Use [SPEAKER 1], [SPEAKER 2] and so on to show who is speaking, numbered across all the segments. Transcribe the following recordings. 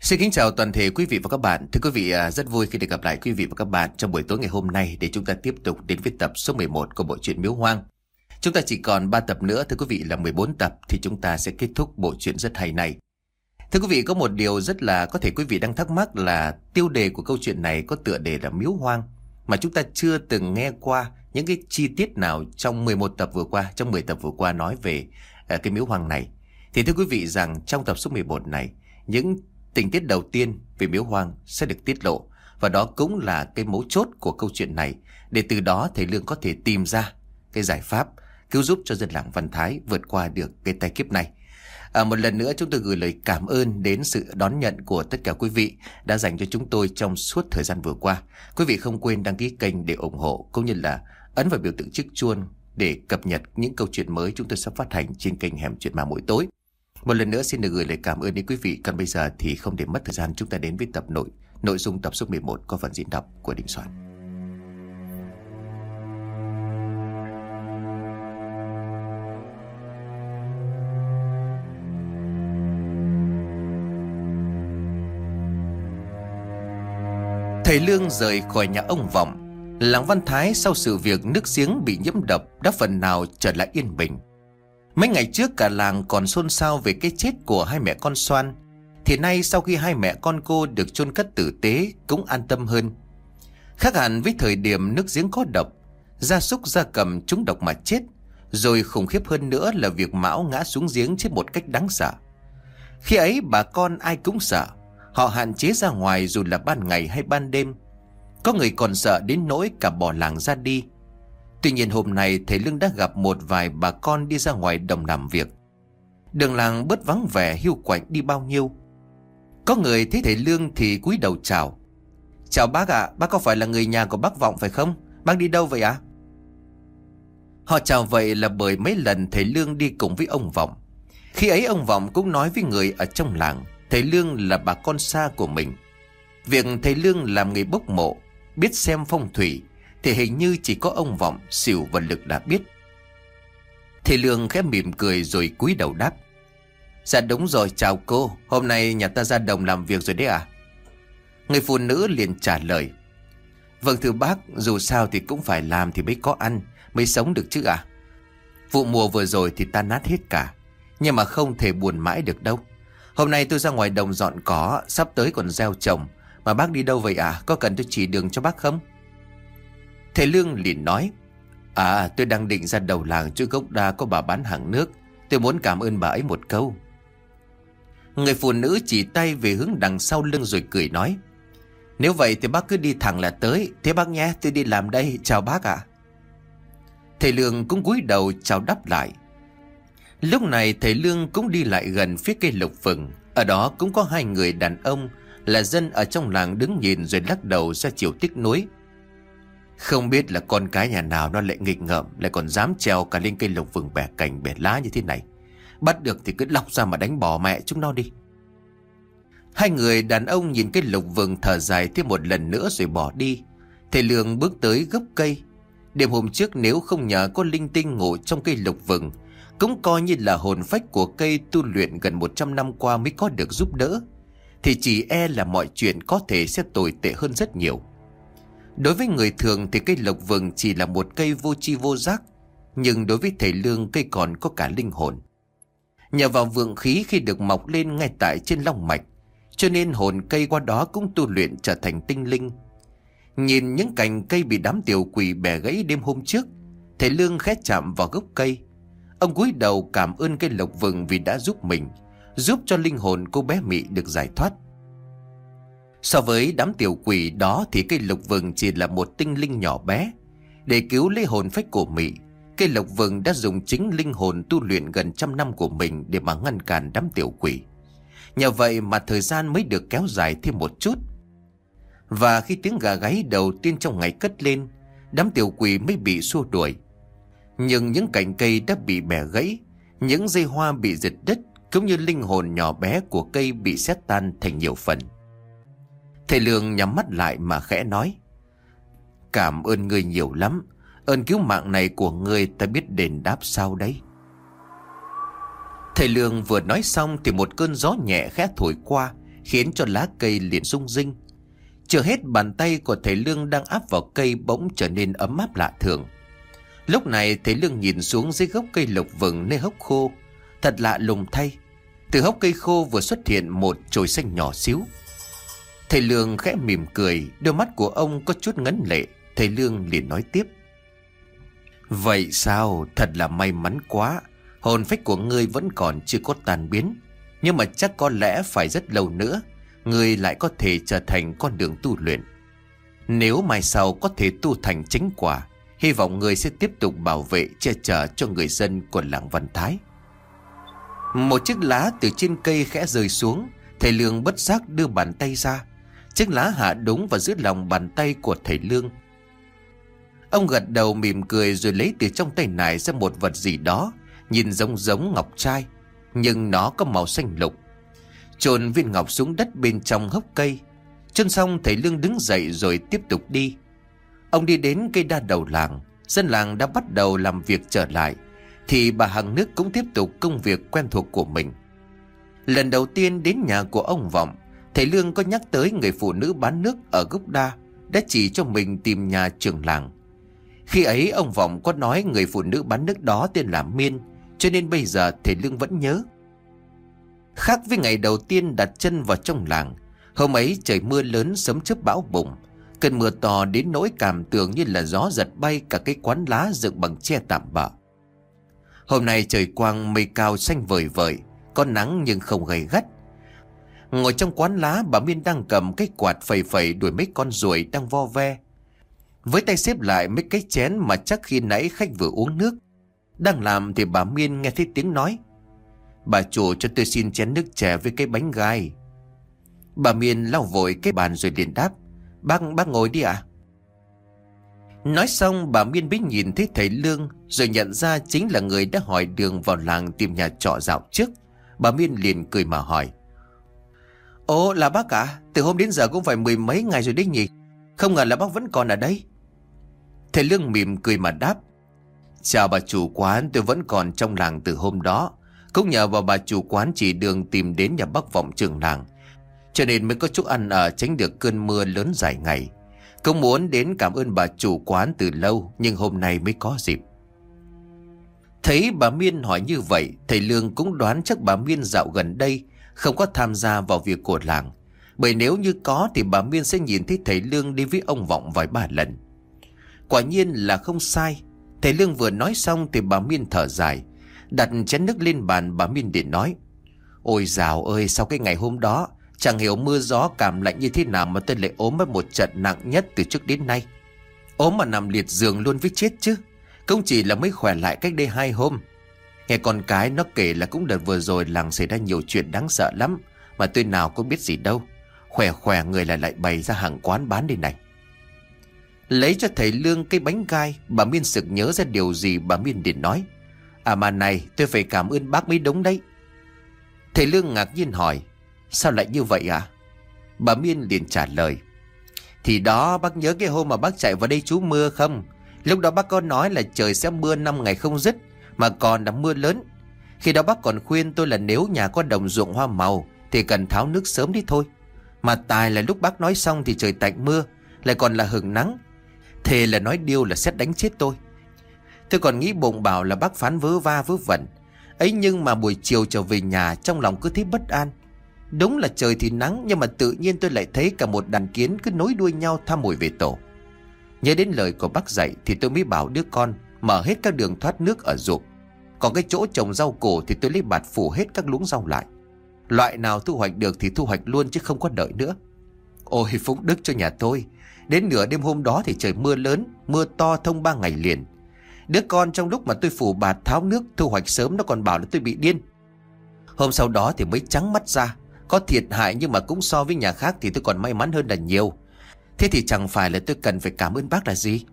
[SPEAKER 1] Xin kính chào toàn thể quý vị và các bạn. Thưa quý vị, rất vui khi được gặp lại quý vị và các bạn trong buổi tối ngày hôm nay để chúng ta tiếp tục đến với tập số 11 của bộ truyện Miếu Hoang. Chúng ta chỉ còn 3 tập nữa, thưa quý vị, là 14 tập thì chúng ta sẽ kết thúc bộ truyện rất hay này. Thưa quý vị, có một điều rất là có thể quý vị đang thắc mắc là tiêu đề của câu chuyện này có tựa đề là Miếu Hoang, mà chúng ta chưa từng nghe qua những cái chi tiết nào trong 11 tập vừa qua, trong 10 tập vừa qua nói về cái Miếu Hoang này. Thì thưa quý vị rằng trong tập số 11 này, những tình tiết đầu tiên về Miếu Hoang sẽ được tiết lộ, và đó cũng là cái mấu chốt của câu chuyện này, để từ đó thầy Lương có thể tìm ra cái giải pháp cứu giúp cho dân làng Văn Thái vượt qua được cái tai kiếp này. Một lần nữa chúng tôi gửi lời cảm ơn đến sự đón nhận của tất cả quý vị đã dành cho chúng tôi trong suốt thời gian vừa qua. Quý vị không quên đăng ký kênh để ủng hộ, cũng như là ấn vào biểu tượng chiếc chuông để cập nhật những câu chuyện mới chúng tôi sắp phát hành trên kênh Hẻm Chuyện Ma mỗi tối. Một lần nữa xin được gửi lời cảm ơn đến quý vị. Còn bây giờ thì không để mất thời gian, chúng ta đến với tập nội dung tập số 11 có phần diễn đọc của Đình Soạn. Thầy Lương rời khỏi nhà ông Vọng. Làng Văn Thái sau sự việc nước giếng bị nhiễm độc đã phần nào trở lại yên bình. Mấy ngày trước cả làng còn xôn xao về cái chết của hai mẹ con Xoan, thì nay sau khi hai mẹ con cô được chôn cất tử tế cũng an tâm hơn. Khác hẳn với thời điểm nước giếng có độc, gia súc gia cầm trúng độc mà chết, rồi khủng khiếp hơn nữa là việc Mão ngã xuống giếng chết một cách đáng sợ. Khi ấy bà con ai cũng sợ, họ hạn chế ra ngoài dù là ban ngày hay ban đêm. Có người còn sợ đến nỗi cả bỏ làng ra đi. Tuy nhiên hôm nay thầy Lương đã gặp một vài bà con đi ra ngoài đồng làm việc. Đường làng bớt vắng vẻ hiu quạnh đi bao nhiêu. Có người thấy thầy Lương thì cúi đầu chào. Chào bác ạ, bác có phải là người nhà của bác Vọng phải không? Bác đi đâu vậy ạ? Họ chào vậy là bởi mấy lần thầy Lương đi cùng với ông Vọng. Khi ấy ông Vọng cũng nói với người ở trong làng thầy Lương là bà con xa của mình. Việc thầy Lương làm nghề bốc mộ, biết xem phong thủy thì hình như chỉ có ông Vọng, Sửu và Lực đã biết. Thầy Lương khẽ mỉm cười rồi cúi đầu đáp. Dạ đúng rồi, chào cô, hôm nay nhà ta ra đồng làm việc rồi đấy à? Người phụ nữ liền trả lời. Vâng thưa bác, dù sao thì cũng phải làm thì mới có ăn, mới sống được chứ à? Vụ mùa vừa rồi thì tan nát hết cả, nhưng mà không thể buồn mãi được đâu. Hôm nay tôi ra ngoài đồng dọn cỏ, sắp tới còn gieo trồng. Mà bác đi đâu vậy à? Có cần tôi chỉ đường cho bác không? Thầy Lương liền nói. Tôi đang định ra đầu làng chỗ gốc đa có bà bán hàng nước. Tôi muốn cảm ơn bà ấy một câu. Người phụ nữ chỉ tay về hướng đằng sau lưng rồi cười nói. Nếu vậy thì bác cứ đi thẳng là tới. Thế bác nhé, tôi đi làm đây, chào bác ạ. Thầy Lương cũng cúi đầu chào đáp lại. Lúc này thầy Lương cũng đi lại gần phía cây lộc vừng. Ở đó cũng có hai người đàn ông là dân ở trong làng đứng nhìn rồi lắc đầu ra chiều tiếc nuối. Không biết là con cái nhà nào nó lại nghịch ngợm, lại còn dám trèo cả lên cây lộc vừng bẻ cành bẻ lá như thế này. Bắt được thì cứ lọc ra mà đánh bỏ mẹ chúng nó đi. Hai người đàn ông nhìn cây lộc vừng thở dài thêm một lần nữa rồi bỏ đi. Thầy Lương bước tới gốc cây. Đêm hôm trước nếu không nhờ có linh tinh ngủ trong cây lộc vừng, cũng coi như là hồn phách của cây tu luyện gần 100 năm qua mới có được giúp đỡ, thì chỉ e là mọi chuyện có thể sẽ tồi tệ hơn rất nhiều. Đối với người thường thì cây lộc vừng chỉ là một cây vô tri vô giác, nhưng đối với thầy Lương cây còn có cả linh hồn. Nhờ vào vượng khí khi được mọc lên ngay tại trên long mạch, cho nên hồn cây qua đó cũng tu luyện trở thành tinh linh. Nhìn những cành cây bị đám tiểu quỷ bẻ gãy đêm hôm trước, thầy Lương khẽ chạm vào gốc cây. Ông cúi đầu cảm ơn cây lộc vừng vì đã giúp mình, giúp cho linh hồn cô bé Mị được giải thoát. So với đám tiểu quỷ đó thì cây lộc vừng chỉ là một tinh linh nhỏ bé. Để cứu lấy hồn phách của Mị, cây lộc vừng đã dùng chính linh hồn tu luyện gần 100 năm của mình để mà ngăn cản đám tiểu quỷ. Nhờ vậy mà thời gian mới được kéo dài thêm một chút. Và khi tiếng gà gáy đầu tiên trong ngày cất lên, đám tiểu quỷ mới bị xua đuổi. Nhưng những cành cây đã bị bẻ gãy, những dây hoa bị giật đứt, cũng như linh hồn nhỏ bé của cây bị xé tan thành nhiều phần. Thầy Lương nhắm mắt lại mà khẽ nói. Cảm ơn ngươi nhiều lắm. Ơn cứu mạng này của ngươi ta biết đền đáp sao đấy. Thầy Lương vừa nói xong thì một cơn gió nhẹ khẽ thổi qua, khiến cho lá cây liền rung rinh. Chưa hết, bàn tay của thầy Lương đang áp vào cây bỗng trở nên ấm áp lạ thường. Lúc này thầy Lương nhìn xuống dưới gốc cây lộc vừng nơi hốc khô. Thật lạ lùng thay, từ hốc cây khô vừa xuất hiện một chồi xanh nhỏ xíu. Thầy Lương khẽ mỉm cười, đôi mắt của ông có chút ngấn lệ. Thầy Lương liền nói tiếp: vậy sao, thật là may mắn quá. Hồn phách của ngươi vẫn còn chưa có tan biến, nhưng mà chắc có lẽ phải rất lâu nữa ngươi lại có thể trở thành con đường tu luyện. Nếu mai sau có thể tu thành chánh quả, hy vọng ngươi sẽ tiếp tục bảo vệ che chở cho người dân của làng Văn Thái. Một chiếc lá từ trên cây khẽ rơi xuống. Thầy Lương bất giác đưa bàn tay ra. Chiếc lá hạ đúng vào giữa lòng bàn tay của thầy Lương. Ông gật đầu mỉm cười rồi lấy từ trong tay nải ra một vật gì đó nhìn giống ngọc trai, nhưng nó có màu xanh lục. Chôn viên ngọc xuống đất bên trong hốc cây. Chôn xong, thầy Lương đứng dậy rồi tiếp tục đi. Ông đi đến cây đa đầu làng. Dân làng đã bắt đầu làm việc trở lại, thì bà Hằng Nước cũng tiếp tục công việc quen thuộc của mình. Lần đầu tiên đến nhà của ông Vọng, thầy Lương có nhắc tới người phụ nữ bán nước ở gốc đa đã chỉ cho mình tìm nhà trưởng làng. Khi ấy ông Vọng có nói người phụ nữ bán nước đó tên là Miên, cho nên bây giờ thầy Lương vẫn nhớ. Khác với ngày đầu tiên đặt chân vào trong làng, hôm ấy trời mưa lớn, sấm chớp bão bùng. Cơn mưa to đến nỗi cảm tưởng như là gió giật bay cả cái quán lá dựng bằng tre tạm bợ. Hôm nay trời quang mây cao xanh vời vợi, có nắng nhưng không gay gắt. Ngồi trong quán lá, bà Miên đang cầm cái quạt phẩy phẩy đuổi mấy con ruồi đang vo ve, với tay xếp lại mấy cái chén mà chắc khi nãy khách vừa uống nước. Đang làm thì bà Miên nghe thấy tiếng nói: bà chủ, cho tôi xin chén nước chè với cái bánh gai. Bà Miên lau vội cái bàn rồi liền đáp: Bác ngồi đi ạ. Nói xong, bà Miên mới nhìn thấy thầy Lương rồi nhận ra chính là người đã hỏi đường vào làng tìm nhà trọ dạo trước. Bà Miên liền cười mà hỏi: ồ, là bác ạ? Từ hôm đến giờ cũng phải mười mấy ngày rồi đấy nhỉ? Không ngờ là bác vẫn còn ở đây. Thầy Lương mỉm cười mà đáp: chào bà chủ quán, tôi vẫn còn trong làng từ hôm đó. Cũng nhờ vào bà chủ quán chỉ đường tìm đến nhà bác Vọng trưởng làng, cho nên mới có chỗ ăn ở, tránh được cơn mưa lớn dài ngày. Cũng muốn đến cảm ơn bà chủ quán từ lâu, nhưng hôm nay mới có dịp. Thấy bà Miên hỏi như vậy, thầy Lương cũng đoán chắc bà Miên dạo gần đây không có tham gia vào việc của làng, bởi nếu như có thì bà Miên sẽ nhìn thấy thầy Lương đi với ông Vọng vài ba lần. Quả nhiên là không sai. Thầy Lương vừa nói xong thì bà Miên thở dài, đặt chén nước lên bàn. Bà Miên điện nói: ôi dào ơi, sau cái ngày hôm đó, chẳng hiểu mưa gió cảm lạnh như thế nào mà tôi lại ốm mất một trận nặng nhất từ trước đến nay. Ốm mà nằm liệt giường luôn với chết chứ. Cũng chỉ là mới khỏe lại cách đây 2 hôm. Nghe con cái nó kể là cũng đợt vừa rồi làng xảy ra nhiều chuyện đáng sợ lắm, mà tôi nào có biết gì đâu. Khỏe người lại bày ra hàng quán bán đây này. Lấy cho thầy Lương cái bánh gai, bà Miên sực nhớ ra điều gì. Bà Miên điện nói: à mà này, tôi phải cảm ơn bác mới đúng đấy. Thầy Lương ngạc nhiên hỏi: sao lại như vậy à? Bà Miên liền trả lời: thì đó, bác nhớ cái hôm mà bác chạy vào đây trú mưa không? Lúc đó bác có nói là trời sẽ mưa 5 ngày không dứt, mà còn là mưa lớn. Khi đó bác còn khuyên tôi là nếu nhà có đồng ruộng hoa màu thì cần tháo nước sớm đi thôi. Mà tài là lúc bác nói xong thì trời tạnh mưa, lại còn là hửng nắng. Thề là nói điêu là xét đánh chết tôi. Tôi còn nghĩ bụng bảo là bác phán vớ va vớ vẩn ấy, nhưng mà buổi chiều trở về nhà trong lòng cứ thấy bất an. Đúng là trời thì nắng, nhưng mà tự nhiên tôi lại thấy cả một đàn kiến cứ nối đuôi nhau tha mồi về tổ. Nhớ đến lời của bác dạy thì tôi mới bảo đứa con mở hết các đường thoát nước ở ruộng. Còn cái chỗ trồng rau củ thì tôi lấy bạt phủ hết các luống rau lại. Loại nào thu hoạch được thì thu hoạch luôn, chứ không có đợi nữa. Ôi phúc đức cho nhà tôi. Đến nửa đêm hôm đó thì trời mưa lớn, mưa to thông 3 ngày liền. Đứa con trong lúc mà tôi phủ bạt tháo nước thu hoạch sớm, nó còn bảo là tôi bị điên. Hôm sau đó thì mới trắng mắt ra. Có thiệt hại nhưng mà cũng so với nhà khác thì tôi còn may mắn hơn là nhiều. Thế thì chẳng phải là tôi cần phải cảm ơn bác là gì?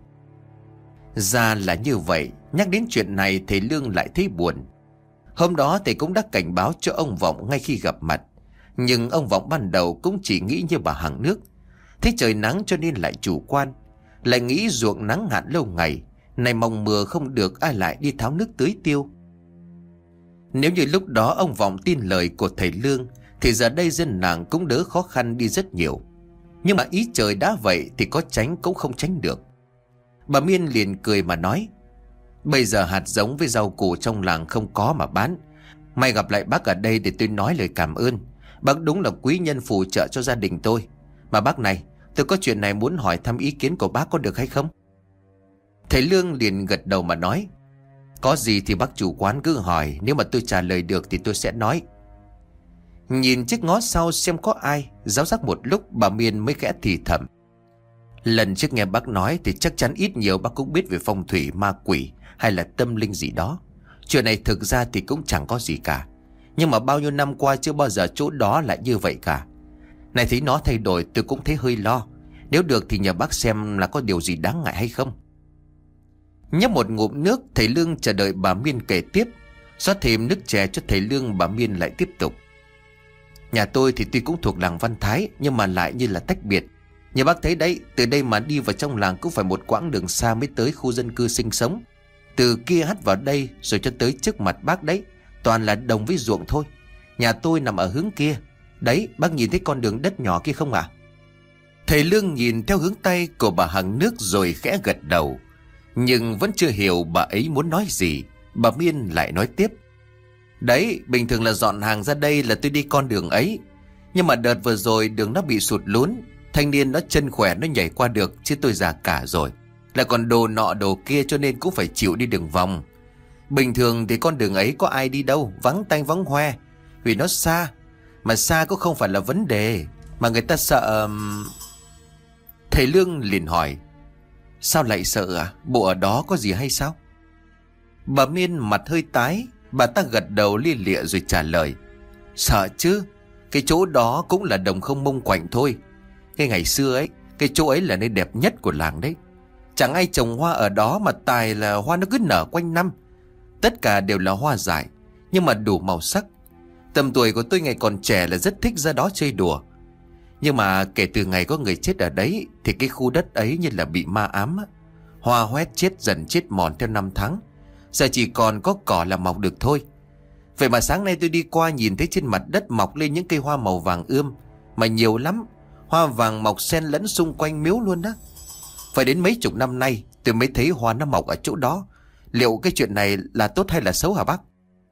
[SPEAKER 1] Ra là như vậy. Nhắc đến chuyện này thầy Lương lại thấy buồn. Hôm đó thầy cũng đã cảnh báo cho ông Vọng ngay khi gặp mặt, nhưng ông Vọng ban đầu cũng chỉ nghĩ như bà Hằng Nước. Thấy trời nắng cho nên lại chủ quan, lại nghĩ ruộng nắng hạn lâu ngày, này mong mưa không được ai lại đi tháo nước tưới tiêu. Nếu như lúc đó ông Vọng tin lời của thầy Lương thì giờ đây dân làng cũng đỡ khó khăn đi rất nhiều. Nhưng mà ý trời đã vậy thì có tránh cũng không tránh được. Bà Miên liền cười mà nói: Bây giờ hạt giống với rau củ trong làng không có mà bán. May gặp lại bác ở đây để tôi nói lời cảm ơn. Bác đúng là quý nhân phù trợ cho gia đình tôi. Mà bác này, tôi có chuyện này muốn hỏi thăm ý kiến của bác có được hay không? Thầy Lương liền gật đầu mà nói: Có gì thì bác chủ quán cứ hỏi, nếu mà tôi trả lời được thì tôi sẽ nói. Nhìn chiếc ngó sau xem có ai, giáo giác một lúc bà Miên mới khẽ thì thầm: Lần trước nghe bác nói thì chắc chắn ít nhiều bác cũng biết về phong thủy ma quỷ hay là tâm linh gì đó. Chuyện này thực ra thì cũng chẳng có gì cả, nhưng mà bao nhiêu năm qua chưa bao giờ chỗ đó lại như vậy cả. Này thấy nó thay đổi tôi cũng thấy hơi lo. Nếu được thì nhờ bác xem là có điều gì đáng ngại hay không. Nhấp một ngụm nước, thầy Lương chờ đợi bà Miên kể tiếp. Rót thêm nước chè cho thầy Lương, bà Miên lại tiếp tục: Nhà tôi thì tuy cũng thuộc làng Văn Thái, nhưng mà lại như là tách biệt. Như bác thấy đấy, từ đây mà đi vào trong làng cũng phải một quãng đường xa mới tới khu dân cư sinh sống. Từ kia hắt vào đây rồi cho tới trước mặt bác đấy, toàn là đồng với ruộng thôi. Nhà tôi nằm ở hướng kia. Đấy, bác nhìn thấy con đường đất nhỏ kia không ạ? Thầy Lương nhìn theo hướng tay của bà Hằng Nước rồi khẽ gật đầu. Nhưng vẫn chưa hiểu bà ấy muốn nói gì. Bà Miên lại nói tiếp: Đấy, bình thường là dọn hàng ra đây là tôi đi con đường ấy. Nhưng mà đợt vừa rồi đường nó bị sụt lún. Thanh niên nó chân khỏe nó nhảy qua được, chứ tôi già cả rồi, lại còn đồ nọ đồ kia, cho nên cũng phải chịu đi đường vòng. Bình thường thì con đường ấy có ai đi đâu, vắng tanh vắng hoe, vì nó xa. Mà xa cũng không phải là vấn đề, mà người ta sợ. Thầy Lương liền hỏi: Sao lại sợ à? Bộ ở đó có gì hay sao? Bà Miên mặt hơi tái. Bà ta gật đầu lia lịa rồi trả lời: Sợ chứ. Cái chỗ đó cũng là đồng không mông quạnh thôi. Cái ngày xưa ấy, cái chỗ ấy là nơi đẹp nhất của làng đấy. Chẳng ai trồng hoa ở đó, mà tài là hoa nó cứ nở quanh năm. Tất cả đều là hoa dại, nhưng mà đủ màu sắc. Tầm tuổi của tôi ngày còn trẻ là rất thích ra đó chơi đùa. Nhưng mà kể từ ngày có người chết ở đấy thì cái khu đất ấy như là bị ma ám. Hoa hoét chết dần chết mòn theo năm tháng. Giờ chỉ còn có cỏ là mọc được thôi. Vậy mà sáng nay tôi đi qua nhìn thấy trên mặt đất mọc lên những cây hoa màu vàng ươm, mà nhiều lắm. Hoa vàng mọc xen lẫn xung quanh miếu luôn đó. Phải đến mấy chục năm nay tôi mới thấy hoa nó mọc ở chỗ đó. Liệu cái chuyện này là tốt hay là xấu hả bác?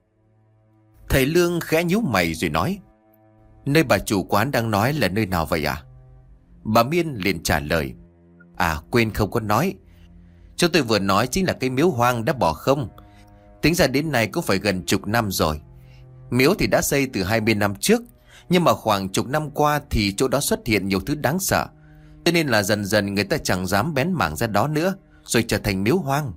[SPEAKER 1] Thầy Lương khẽ nhíu mày rồi nói: Nơi bà chủ quán đang nói là nơi nào vậy à? Bà Miên liền trả lời: À quên không có nói. Chỗ tôi vừa nói chính là cái miếu hoang đã bỏ không. Tính ra đến nay cũng phải gần chục năm rồi. Miếu thì đã xây từ 20 năm trước, nhưng mà khoảng chục năm qua thì chỗ đó xuất hiện nhiều thứ đáng sợ, cho nên là dần dần người ta chẳng dám bén mảng ra đó nữa, rồi trở thành miếu hoang.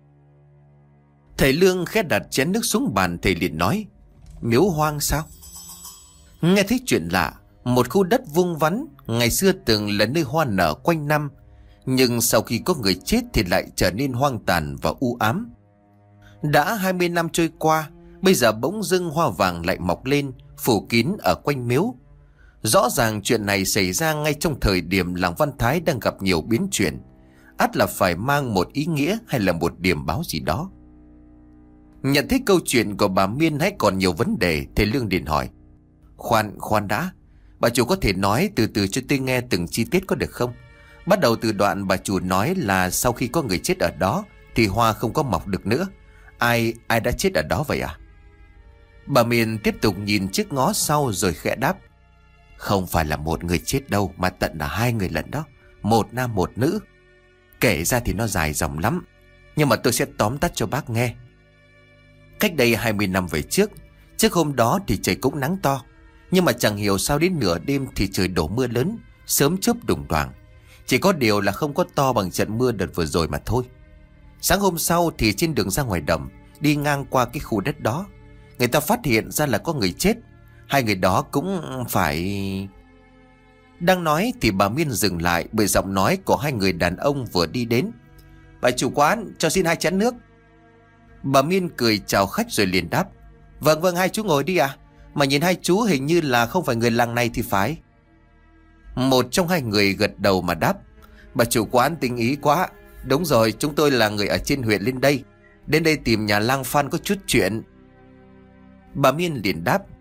[SPEAKER 1] Thầy Lương khẽ đặt chén nước xuống bàn, thầy liền nói: Miếu hoang sao? Nghe thấy chuyện lạ. Một khu đất vuông vắn ngày xưa từng là nơi hoa nở quanh năm, nhưng sau khi có người chết thì lại trở nên hoang tàn và u ám. Đã 20 năm trôi qua, bây giờ bỗng dưng hoa vàng lại mọc lên, phủ kín ở quanh miếu. Rõ ràng chuyện này xảy ra ngay trong thời điểm làng Văn Thái đang gặp nhiều biến chuyển. Ắt là phải mang một ý nghĩa hay là một điểm báo gì đó. Nhận thấy câu chuyện của bà Miên hay còn nhiều vấn đề, thầy Lương liền hỏi: Khoan đã, bà chủ có thể nói từ từ cho tôi nghe từng chi tiết có được không? Bắt đầu từ đoạn bà chủ nói là sau khi có người chết ở đó thì hoa không có mọc được nữa. Ai đã chết ở đó vậy à? Bà Miên tiếp tục nhìn chiếc ngó sau rồi khẽ đáp: Không phải là một người chết đâu, mà tận là 2 người lận đó. Một nam một nữ. Kể ra thì nó dài dòng lắm, nhưng mà tôi sẽ tóm tắt cho bác nghe. Cách đây 20 năm về trước hôm đó thì trời cũng nắng to. Nhưng mà chẳng hiểu sao đến nửa đêm thì trời đổ mưa lớn, sớm chớp đùng đoàng. Chỉ có điều là không có to bằng trận mưa đợt vừa rồi mà thôi. Sáng hôm sau thì trên đường ra ngoài đồng, đi ngang qua cái khu đất đó, người ta phát hiện ra là có người chết. 2 người đó cũng phải... Đang nói thì bà Miên dừng lại bởi giọng nói của 2 người đàn ông vừa đi đến. Bà chủ quán, cho xin 2 chén nước. Bà Miên cười chào khách rồi liền đáp: Vâng, 2 chú ngồi đi à. Mà nhìn 2 chú hình như là không phải người làng này thì phải. Một trong 2 người gật đầu mà đáp: Bà chủ quán tinh ý quá. Đúng rồi, chúng tôi là người ở trên huyện lên đây, đến đây tìm nhà lang Phan có chút chuyện. Bà Miên liền đáp: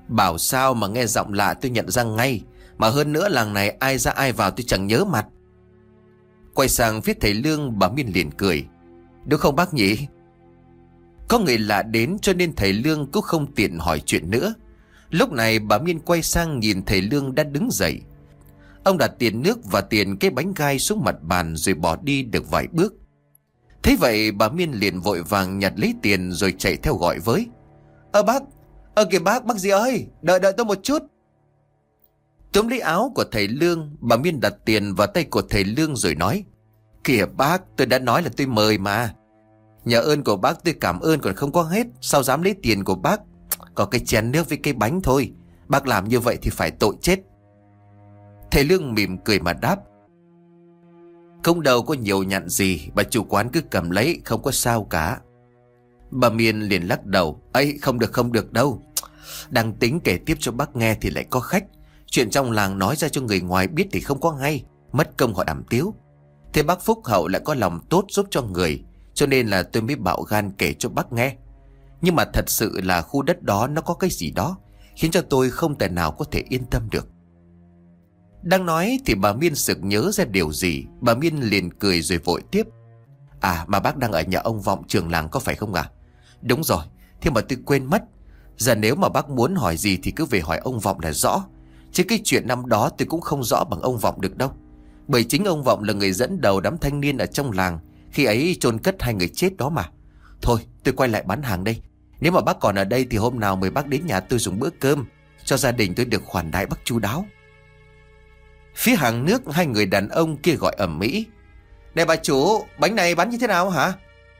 [SPEAKER 1] Bảo sao mà nghe giọng lạ tôi nhận ra ngay. Mà hơn nữa làng này ai ra ai vào tôi chẳng nhớ mặt. Quay sang phía thầy Lương, bà Miên liền cười. Đúng không bác nhỉ? Có người lạ đến cho nên thầy Lương cũng không tiện hỏi chuyện nữa. Lúc này bà Miên quay sang nhìn thầy Lương đã đứng dậy. Ông đặt tiền nước và tiền cái bánh gai xuống mặt bàn rồi bỏ đi được vài bước. Thế vậy bà Miên liền vội vàng nhặt lấy tiền rồi chạy theo gọi với. Bác, kìa bác gì ơi, đợi tôi một chút. Túm lấy áo của thầy Lương, bà Miên đặt tiền vào tay của thầy Lương rồi nói. Kìa bác, tôi đã nói là tôi mời mà. Nhờ ơn của bác tôi cảm ơn còn không có hết, sao dám lấy tiền của bác. Có cái chén nước với cái bánh thôi, bác làm như vậy thì phải tội chết. Thầy Lương mỉm cười mà đáp. Không đâu có nhiều nhặn gì, bà chủ quán cứ cầm lấy, không có sao cả. Bà Miên liền lắc đầu. Ấy không được đâu. Đang tính kể tiếp cho bác nghe thì lại có khách. Chuyện trong làng nói ra cho người ngoài biết thì không có hay, mất công họ đàm tiếu. Thế bác phúc hậu lại có lòng tốt giúp cho người, cho nên là tôi mới bạo gan kể cho bác nghe. Nhưng mà thật sự là khu đất đó nó có cái gì đó khiến cho tôi không thể nào có thể yên tâm được. Đang nói thì bà Miên sực nhớ ra điều gì. Bà Miên liền cười rồi vội tiếp. Mà bác đang ở nhà ông Vọng trường làng có phải không ạ? Đúng rồi, thế mà tôi quên mất. Giờ nếu mà bác muốn hỏi gì thì cứ về hỏi ông Vọng là rõ. Chứ cái chuyện năm đó tôi cũng không rõ bằng ông Vọng được đâu. Bởi chính ông Vọng là người dẫn đầu đám thanh niên ở trong làng khi ấy chôn cất 2 người chết đó mà. Thôi tôi quay lại bán hàng đây. Nếu mà bác còn ở đây thì hôm nào mời bác đến nhà tôi dùng bữa cơm, cho gia đình tôi được khoản đãi bác chu đáo. Phía hàng nước 2 người đàn ông kia gọi ầm ĩ. Này bà chủ, bánh này bán như thế nào hả?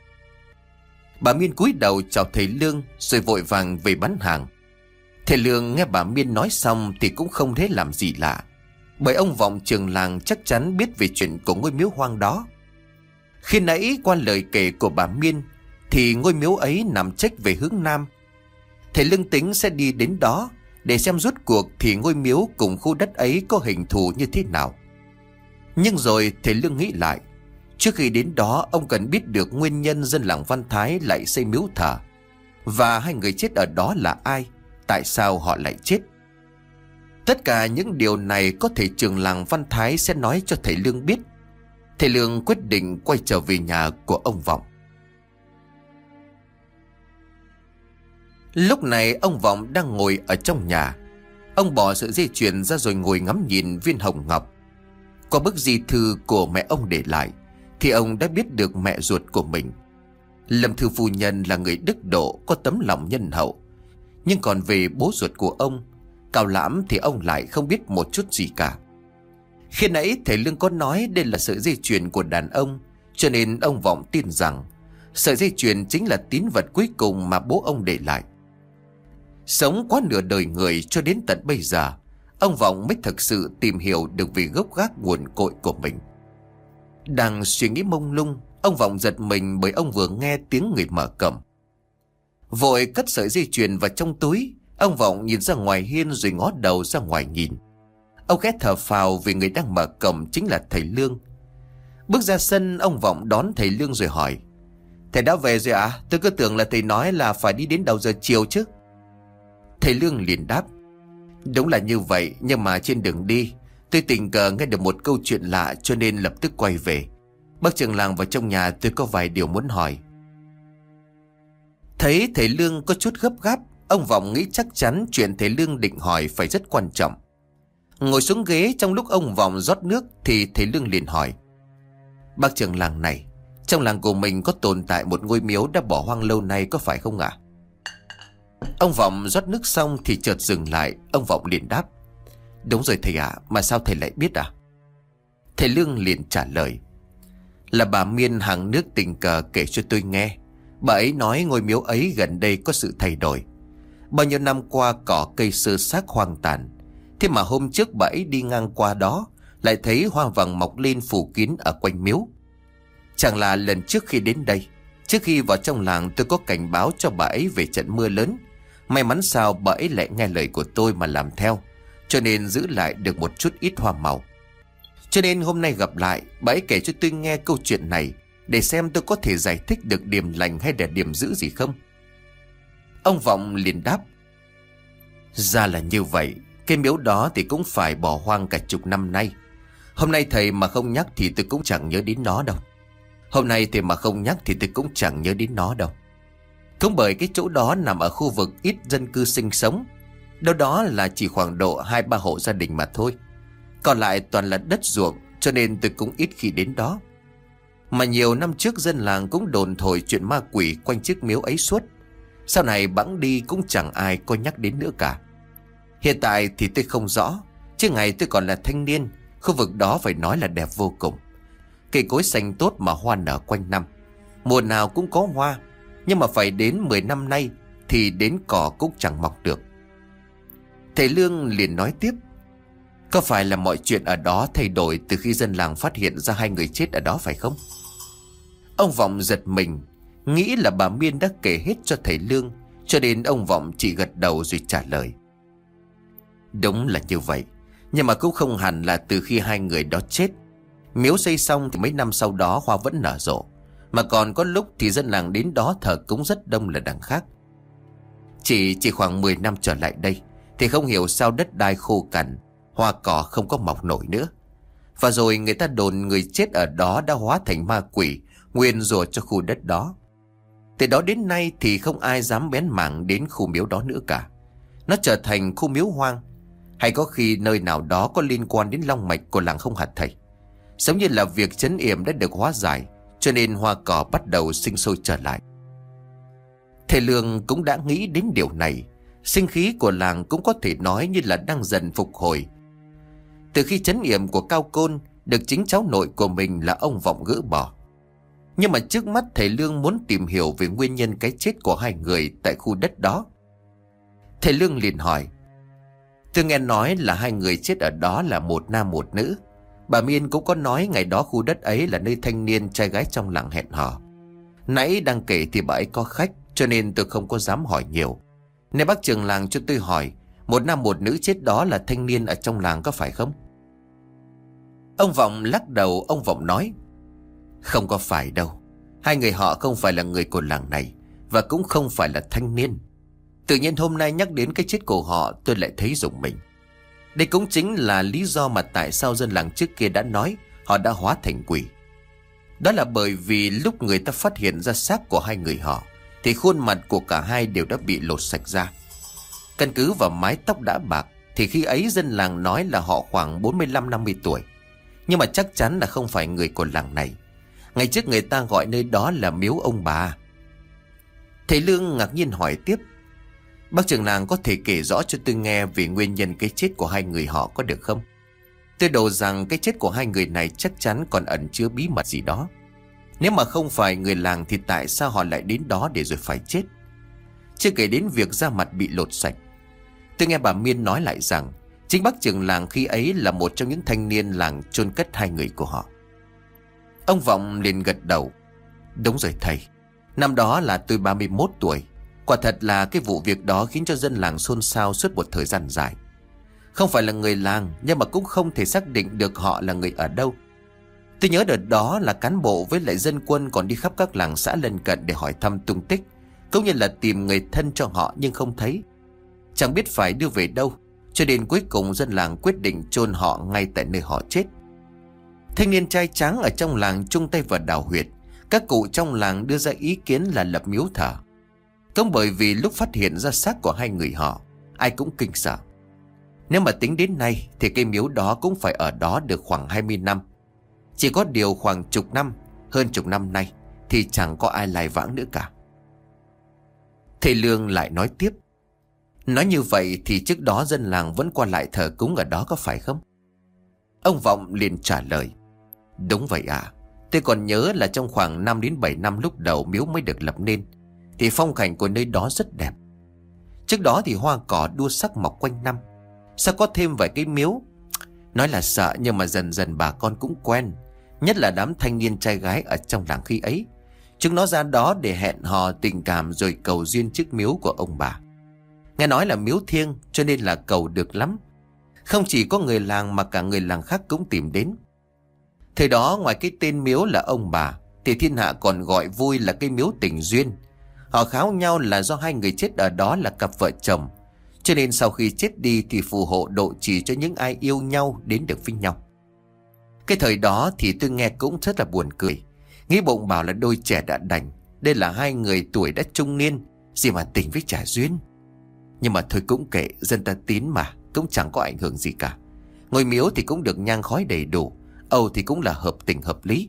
[SPEAKER 1] Bà Miên cúi đầu chào thầy Lương rồi vội vàng về bán hàng. Thầy Lương nghe bà Miên nói xong thì cũng không thấy làm gì lạ, bởi ông Vọng trường làng chắc chắn biết về chuyện của ngôi miếu hoang đó. Khi nãy qua lời kể của bà Miên thì ngôi miếu ấy nằm chếch về hướng nam. Thầy Lương tính sẽ đi đến đó để xem rốt cuộc thì ngôi miếu cùng khu đất ấy có hình thù như thế nào. Nhưng rồi thầy Lương nghĩ lại, trước khi đến đó ông cần biết được nguyên nhân dân làng Văn Thái lại xây miếu thờ, và 2 người chết ở đó là ai, tại sao họ lại chết. Tất cả những điều này có thể trường làng Văn Thái sẽ nói cho thầy Lương biết. Thầy Lương quyết định quay trở về nhà của ông Vọng. Lúc này ông Vọng đang ngồi ở trong nhà. Ông bỏ sợi dây chuyền ra rồi ngồi ngắm nhìn viên hồng ngọc. Qua bức di thư của mẹ ông để lại thì ông đã biết được mẹ ruột của mình, Lâm Thư phu nhân, là người đức độ, có tấm lòng nhân hậu. Nhưng còn về bố ruột của ông, Cao Lãm, thì ông lại không biết một chút gì cả. Khi nãy thầy Lương có nói đây là sợi dây chuyền của đàn ông, cho nên ông Vọng tin rằng sợi dây chuyền chính là tín vật cuối cùng mà bố ông để lại. Sống quá nửa đời người cho đến tận bây giờ, ông Vọng mới thực sự tìm hiểu được về gốc gác nguồn cội của mình. Đang suy nghĩ mông lung, ông Vọng giật mình bởi ông vừa nghe tiếng người mở cổng. Vội cất sợi dây chuyền vào trong túi, ông Vọng nhìn ra ngoài hiên rồi ngó đầu ra ngoài nhìn. Ông khẽ thở phào vì người đang mở cổng chính là thầy Lương. Bước ra sân, ông Vọng đón thầy Lương rồi hỏi: Thầy đã về rồi ạ? Tôi cứ tưởng là thầy nói là phải đi đến đầu giờ chiều chứ. Thầy Lương liền đáp: Đúng là như vậy, nhưng mà trên đường đi tôi tình cờ nghe được một câu chuyện lạ cho nên lập tức quay về. Bác trưởng làng vào trong nhà, tôi có vài điều muốn hỏi. Thấy thầy Lương có chút gấp gáp, ông Vọng nghĩ chắc chắn chuyện thầy Lương định hỏi phải rất quan trọng. Ngồi xuống ghế trong lúc ông Vọng rót nước thì thầy Lương liền hỏi: Bác trưởng làng này, trong làng của mình có tồn tại một ngôi miếu đã bỏ hoang lâu nay có phải không ạ? Ông Vọng rót nước xong thì chợt dừng lại. Ông Vọng liền đáp: Đúng rồi thầy ạ, mà sao thầy lại biết à? Thầy Lương liền trả lời: Là bà Miên hàng nước tình cờ kể cho tôi nghe. Bà ấy nói ngôi miếu ấy gần đây có sự thay đổi. Bao nhiêu năm qua cỏ cây sơ xác hoang tàn, thế mà hôm trước bà ấy đi ngang qua đó lại thấy hoa vàng mọc lên phủ kín ở quanh miếu. Chẳng là lần trước khi đến đây, trước khi vào trong làng, tôi có cảnh báo cho bà ấy về trận mưa lớn. May mắn sao bà ấy lại nghe lời của tôi mà làm theo, cho nên giữ lại được một chút ít hoa màu. Cho nên hôm nay gặp lại, bà ấy kể cho tôi nghe câu chuyện này để xem tôi có thể giải thích được điểm lành hay là điểm dữ gì không. Ông Vọng liền đáp: Ra là như vậy. Cái miếu đó thì cũng phải bỏ hoang cả chục năm nay. Hôm nay thầy mà không nhắc thì tôi cũng chẳng nhớ đến nó đâu. Hôm nay thầy mà không nhắc thì tôi cũng chẳng nhớ đến nó đâu. Cũng bởi cái chỗ đó nằm ở khu vực ít dân cư sinh sống. Đâu đó là chỉ khoảng độ 2-3 hộ gia đình mà thôi. Còn lại toàn là đất ruộng, cho nên tôi cũng ít khi đến đó. Mà nhiều năm trước dân làng cũng đồn thổi chuyện ma quỷ quanh chiếc miếu ấy suốt. Sau này bẵng đi cũng chẳng ai có nhắc đến nữa cả. Hiện tại thì tôi không rõ, chứ ngày tôi còn là thanh niên, khu vực đó phải nói là đẹp vô cùng. Cây cối xanh tốt mà hoa nở quanh năm. Mùa nào cũng có hoa. Nhưng mà phải đến 10 năm nay thì đến cỏ cũng chẳng mọc được. Thầy Lương liền nói tiếp: có phải là mọi chuyện ở đó thay đổi từ khi dân làng phát hiện ra 2 người chết ở đó phải không? Ông Vọng giật mình, nghĩ là bà Miên đã kể hết cho thầy Lương, cho nên ông Vọng chỉ gật đầu rồi trả lời: đúng là như vậy. Nhưng mà cũng không hẳn là từ khi 2 người đó chết. Miếu xây xong thì mấy năm sau đó hoa vẫn nở rộ. Mà còn có lúc thì dân làng đến đó thờ cúng rất đông là đằng khác. Chỉ khoảng 10 năm trở lại đây thì không hiểu sao đất đai khô cằn, hoa cỏ không có mọc nổi nữa. Và rồi người ta đồn người chết ở đó đã hóa thành ma quỷ, nguyền rủa cho khu đất đó. Từ đó đến nay thì không ai dám bén mảng đến khu miếu đó nữa cả. Nó trở thành khu miếu hoang. Hay có khi nơi nào đó có liên quan đến long mạch của làng không hả thầy? Giống như là việc trấn yểm đã được hóa giải, cho nên hoa cỏ bắt đầu sinh sôi trở lại. Thầy Lương cũng đã nghĩ đến điều này. Sinh khí của làng cũng có thể nói như là đang dần phục hồi. Từ khi trấn yểm của Cao Côn được chính cháu nội của mình là ông Vọng gỡ bỏ. Nhưng mà trước mắt thầy Lương muốn tìm hiểu về nguyên nhân cái chết của 2 người tại khu đất đó. Thầy Lương liền hỏi: tôi nghe nói là 2 người chết ở đó là một nam một nữ. Bà Miên cũng có nói ngày đó khu đất ấy là nơi thanh niên trai gái trong làng hẹn hò. Nãy đang kể thì bà ấy có khách, cho nên tôi không có dám hỏi nhiều. Nên bác trưởng làng cho tôi hỏi, một nam một nữ chết đó là thanh niên ở trong làng có phải không? Ông Vọng lắc đầu. Ông Vọng nói: không có phải đâu. 2 người họ không phải là người của làng này, và cũng không phải là thanh niên. Tự nhiên hôm nay nhắc đến cái chết của họ, tôi lại thấy rùng mình. Đây cũng chính là lý do mà tại sao dân làng trước kia đã nói họ đã hóa thành quỷ. Đó là bởi vì lúc người ta phát hiện ra xác của 2 người họ thì khuôn mặt của cả hai đều đã bị lột sạch ra. Căn cứ vào mái tóc đã bạc thì khi ấy dân làng nói là họ khoảng 45-50 tuổi. Nhưng mà chắc chắn là không phải người của làng này. Ngày trước người ta gọi nơi đó là miếu ông bà. Thầy Lương ngạc nhiên hỏi tiếp: bác trưởng làng có thể kể rõ cho tôi nghe về nguyên nhân cái chết của 2 người họ có được không? Tôi đồ rằng cái chết của 2 người này chắc chắn còn ẩn chứa bí mật gì đó. Nếu mà không phải người làng thì tại sao họ lại đến đó để rồi phải chết? Chưa kể đến việc da mặt bị lột sạch. Tôi nghe bà Miên nói lại rằng chính bác trưởng làng khi ấy là một trong những thanh niên làng chôn cất 2 người của họ. Ông Vọng liền gật đầu: đúng rồi thầy. Năm đó là tôi 31 tuổi. Quả thật là cái vụ việc đó khiến cho dân làng xôn xao suốt một thời gian dài. Không phải là người làng, nhưng mà cũng không thể xác định được họ là người ở đâu. Tôi nhớ đợt đó là cán bộ với lại dân quân còn đi khắp các làng xã lân cận để hỏi thăm tung tích, cũng như là tìm người thân cho họ nhưng không thấy. Chẳng biết phải đưa về đâu, cho đến cuối cùng dân làng quyết định chôn họ ngay tại nơi họ chết. Thanh niên trai tráng ở trong làng chung tay vào đào huyệt. Các cụ trong làng đưa ra ý kiến là lập miếu thờ. Cũng bởi vì lúc phát hiện ra xác của 2 người họ, ai cũng kinh sợ. Nếu mà tính đến nay thì cái miếu đó cũng phải ở đó được khoảng 20 năm. Chỉ có điều khoảng chục năm, hơn chục năm nay thì chẳng có ai lai vãng nữa cả. Thầy Lương lại nói tiếp: nói như vậy thì trước đó dân làng vẫn qua lại thờ cúng ở đó có phải không? Ông Vọng liền trả lời: đúng vậy ạ. Tôi còn nhớ là trong khoảng 5 đến 7 năm lúc đầu miếu mới được lập nên thì phong cảnh của nơi đó rất đẹp. Trước đó thì hoa cỏ đua sắc mọc quanh năm. Sao có thêm vài cái miếu? Nói là sợ nhưng mà dần dần bà con cũng quen. Nhất là đám thanh niên trai gái ở trong làng khi ấy. Chúng nó ra đó để hẹn hò tình cảm rồi cầu duyên trước miếu của ông bà. Nghe nói là miếu thiêng cho nên là cầu được lắm. Không chỉ có người làng mà cả người làng khác cũng tìm đến. Thời đó ngoài cái tên miếu là ông bà thì thiên hạ còn gọi vui là cái miếu tình duyên. Họ kháo nhau là do 2 người chết ở đó là cặp vợ chồng, Cho nên sau khi chết đi thì phù hộ độ trì cho những ai yêu nhau đến được với nhau. Cái thời đó thì tôi nghe cũng rất là buồn cười. Nghĩ bụng bảo là đôi trẻ đã đành, đây là hai người tuổi đã trung niên, gì mà tình với trả duyên. Nhưng mà thôi cũng kệ, dân ta tín mà, cũng chẳng có ảnh hưởng gì cả. Ngôi miếu thì cũng được nhang khói đầy đủ, âu thì cũng là hợp tình hợp lý.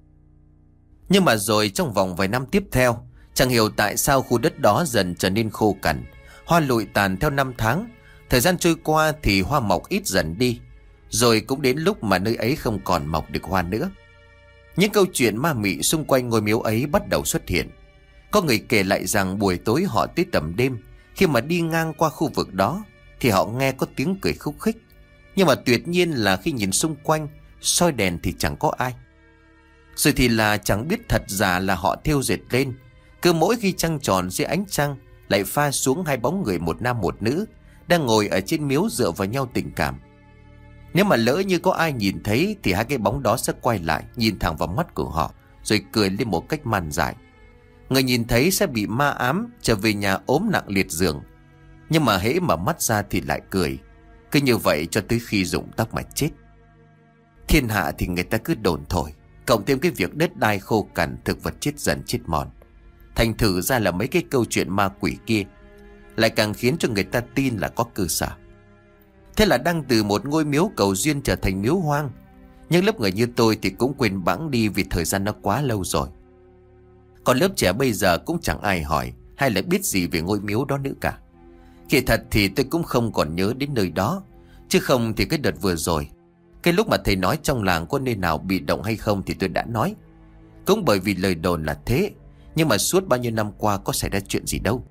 [SPEAKER 1] Nhưng mà rồi trong vòng vài năm tiếp theo, chẳng hiểu tại sao khu đất đó dần trở nên khô cằn, hoa lụi tàn theo năm tháng. Thời gian trôi qua thì hoa mọc ít dần đi, rồi cũng đến lúc mà nơi ấy không còn mọc được hoa nữa. Những câu chuyện ma mị xung quanh ngôi miếu ấy bắt đầu xuất hiện. Có người kể lại rằng buổi tối họ tới tầm đêm, khi mà đi ngang qua khu vực đó thì họ nghe có tiếng cười khúc khích. Nhưng mà tuyệt nhiên là khi nhìn xung quanh, soi đèn thì chẳng có ai. Rồi thì là chẳng biết thật giả là họ thêu dệt lên. Cứ mỗi khi trăng tròn dưới ánh trăng lại pha xuống hai bóng người, một nam một nữ, đang ngồi ở trên miếu dựa vào nhau tình cảm. Nếu mà lỡ như có ai nhìn thấy thì hai cái bóng đó sẽ quay lại, nhìn thẳng vào mắt của họ, rồi cười lên một cách man dại. Người nhìn thấy sẽ bị ma ám, trở về nhà ốm nặng liệt giường. Nhưng mà hễ mở mắt ra thì lại cười. Cứ như vậy cho tới khi rụng tóc mà chết. Thiên hạ thì người ta cứ đồn thổi, cộng thêm cái việc đất đai khô cằn, thực vật chết dần chết mòn, thành thử ra là mấy cái câu chuyện ma quỷ kia lại càng khiến cho người ta tin là có cơ sở. Thế là đang từ một ngôi miếu cầu duyên trở thành miếu hoang. Nhưng lớp người như tôi thì cũng quên bẵng đi vì thời gian nó quá lâu rồi. Còn lớp trẻ bây giờ cũng chẳng ai hỏi hay là biết gì về ngôi miếu đó nữa cả. Kỳ thật thì tôi cũng không còn nhớ đến nơi đó. Chứ không thì cái đợt vừa rồi, cái lúc mà thầy nói trong làng có nơi nào bị động hay không thì tôi đã nói. Cũng bởi vì lời đồn là thế, nhưng mà suốt bao nhiêu năm qua có xảy ra chuyện gì đâu.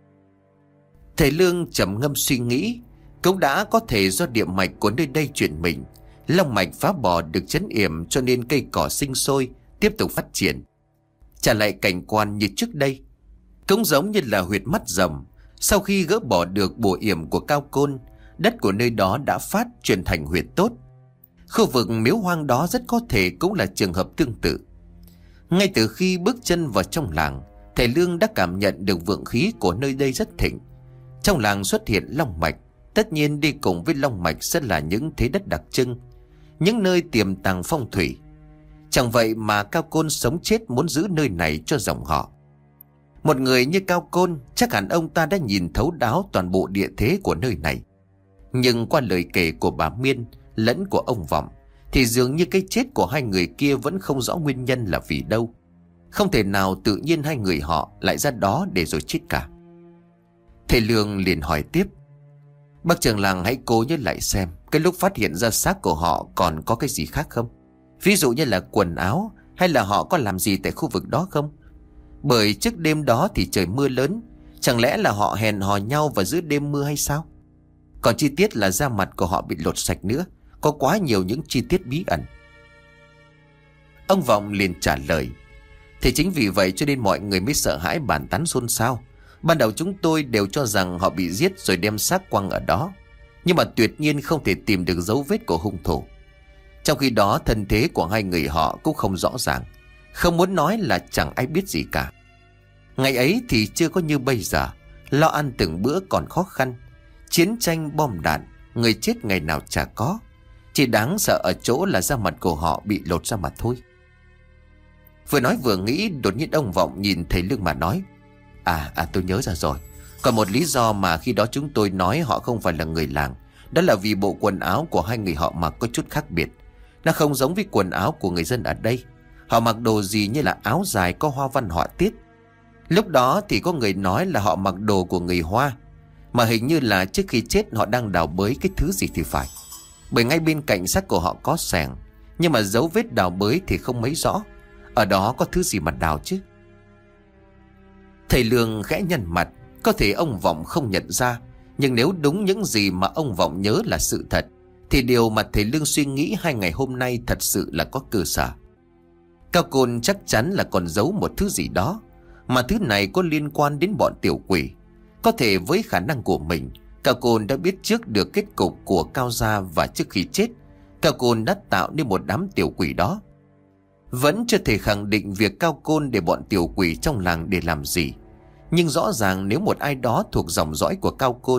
[SPEAKER 1] Thầy Lương trầm ngâm suy nghĩ. Cũng đã có thể do địa mạch của nơi đây chuyển mình, long mạch phá bỏ được trấn yểm, cho nên cây cỏ sinh sôi, tiếp tục phát triển, trả lại cảnh quan như trước đây. Cũng giống như là huyệt mắt rồng, sau khi gỡ bỏ được bùa yểm của Cao Côn, đất của nơi đó đã phát chuyển thành huyệt tốt. Khu vực miếu hoang đó rất có thể cũng là trường hợp tương tự. Ngay từ khi bước chân vào trong làng, thầy Lương đã cảm nhận được vượng khí của nơi đây rất thịnh. Trong làng xuất hiện long mạch, tất nhiên đi cùng với long mạch sẽ là những thế đất đặc trưng, những nơi tiềm tàng phong thủy. Chẳng vậy mà Cao Côn sống chết muốn giữ nơi này cho dòng họ. Một người như Cao Côn, chắc hẳn ông ta đã nhìn thấu đáo toàn bộ địa thế của nơi này. Nhưng qua lời kể của bà Miên lẫn của ông Vọng thì dường như cái chết của hai người kia vẫn không rõ nguyên nhân là vì đâu. Không thể nào tự nhiên hai người họ lại ra đó để rồi chết cả. Thầy Lương liền hỏi tiếp: Bác trưởng làng hãy cố nhớ lại xem, cái lúc phát hiện ra xác của họ còn có cái gì khác không? Ví dụ như là quần áo, hay là họ có làm gì tại khu vực đó không? Bởi trước đêm đó thì trời mưa lớn, chẳng lẽ là họ hẹn hò nhau vào giữa đêm mưa hay sao? Còn chi tiết là da mặt của họ bị lột sạch nữa, có quá nhiều những chi tiết bí ẩn. Ông Vọng liền trả lời: Thì chính vì vậy cho nên mọi người mới sợ hãi bàn tán xôn xao. Ban đầu chúng tôi đều cho rằng họ bị giết rồi đem xác quăng ở đó, nhưng mà tuyệt nhiên không thể tìm được dấu vết của hung thủ. Trong khi đó thân thế của hai người họ cũng không rõ ràng, không muốn nói là chẳng ai biết gì cả. Ngày ấy thì chưa có như bây giờ, lo ăn từng bữa còn khó khăn. Chiến tranh bom đạn, người chết ngày nào chả có. Chỉ đáng sợ ở chỗ là da mặt của họ bị lột ra mà thôi. Vừa nói vừa nghĩ, đột nhiên ông Vọng nhìn thầy Lương mà nói: tôi nhớ ra rồi. Còn một lý do mà khi đó chúng tôi nói họ không phải là người làng, đó là vì bộ quần áo của hai người họ mặc có chút khác biệt. Nó không giống với quần áo của người dân ở đây. Họ mặc đồ gì như là áo dài có hoa văn họa tiết. Lúc đó thì có người nói là họ mặc đồ của người Hoa, mà hình như là trước khi chết họ đang đào bới cái thứ gì thì phải. Bởi ngay bên cạnh xác của họ có xẻng, nhưng mà dấu vết đào bới thì không mấy rõ. Ở đó có thứ gì mà đào chứ? Thầy Lương khẽ nhăn mặt. Có thể ông Vọng không nhận ra, nhưng nếu đúng những gì mà ông Vọng nhớ là sự thật, thì điều mà thầy Lương suy nghĩ 2 ngày hôm nay thật sự là có cơ sở. Cao Côn chắc chắn là còn giấu một thứ gì đó, mà thứ này có liên quan đến bọn tiểu quỷ. Có thể với khả năng của mình, Cao Côn đã biết trước được kết cục của Cao gia, và trước khi chết, Cao Côn đã tạo nên một đám tiểu quỷ đó. Vẫn chưa thể khẳng định việc Cao Côn để bọn tiểu quỷ trong làng để làm gì, nhưng rõ ràng nếu một ai đó thuộc dòng dõi của Cao Côn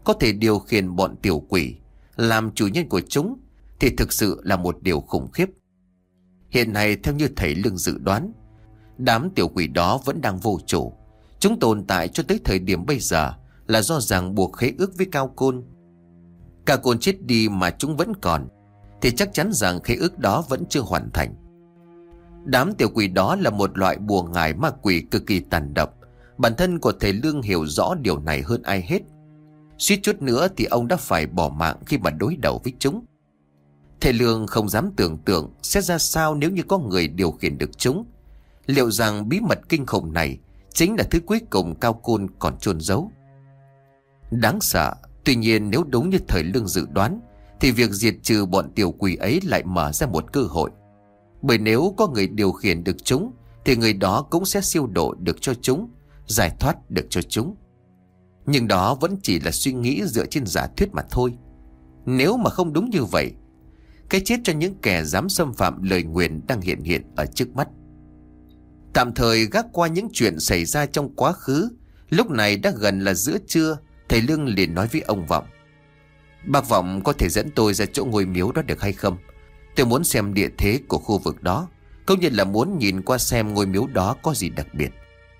[SPEAKER 1] có thể điều khiển bọn tiểu quỷ, làm chủ nhân của chúng, thì thực sự là một điều khủng khiếp. Hiện nay theo như thầy Lương dự đoán, đám tiểu quỷ đó vẫn đang vô chủ. Chúng tồn tại cho tới thời điểm bây giờ là do ràng buộc khế ước với Cao Côn. Cao Côn chết đi mà chúng vẫn còn, thì chắc chắn rằng khế ước đó vẫn chưa hoàn thành. Đám tiểu quỷ đó là một loại bùa ngải ma quỷ cực kỳ tàn độc. Bản thân của thầy Lương hiểu rõ điều này hơn ai hết. Suýt chút nữa thì ông đã phải bỏ mạng khi mà đối đầu với chúng. Thầy Lương không dám tưởng tượng sẽ ra sao nếu như có người điều khiển được chúng. Liệu rằng bí mật kinh khủng này chính là thứ cuối cùng Cao Côn còn chôn giấu? Đáng sợ. Tuy nhiên nếu đúng như thầy Lương dự đoán, thì việc diệt trừ bọn tiểu quỷ ấy lại mở ra một cơ hội. Bởi nếu có người điều khiển được chúng, thì người đó cũng sẽ siêu độ được cho chúng, giải thoát được cho chúng. Nhưng đó vẫn chỉ là suy nghĩ dựa trên giả thuyết mà thôi. Nếu mà không đúng như vậy, cái chết cho những kẻ dám xâm phạm lời nguyền đang hiện ở trước mắt. Tạm thời gác qua những chuyện xảy ra trong quá khứ, lúc này đã gần là giữa trưa. Thầy Lương liền nói với ông Vọng: Bác Vọng có thể dẫn tôi ra chỗ ngôi miếu đó được hay không? Tôi muốn xem địa thế của khu vực đó, cũng như là muốn nhìn qua xem ngôi miếu đó có gì đặc biệt.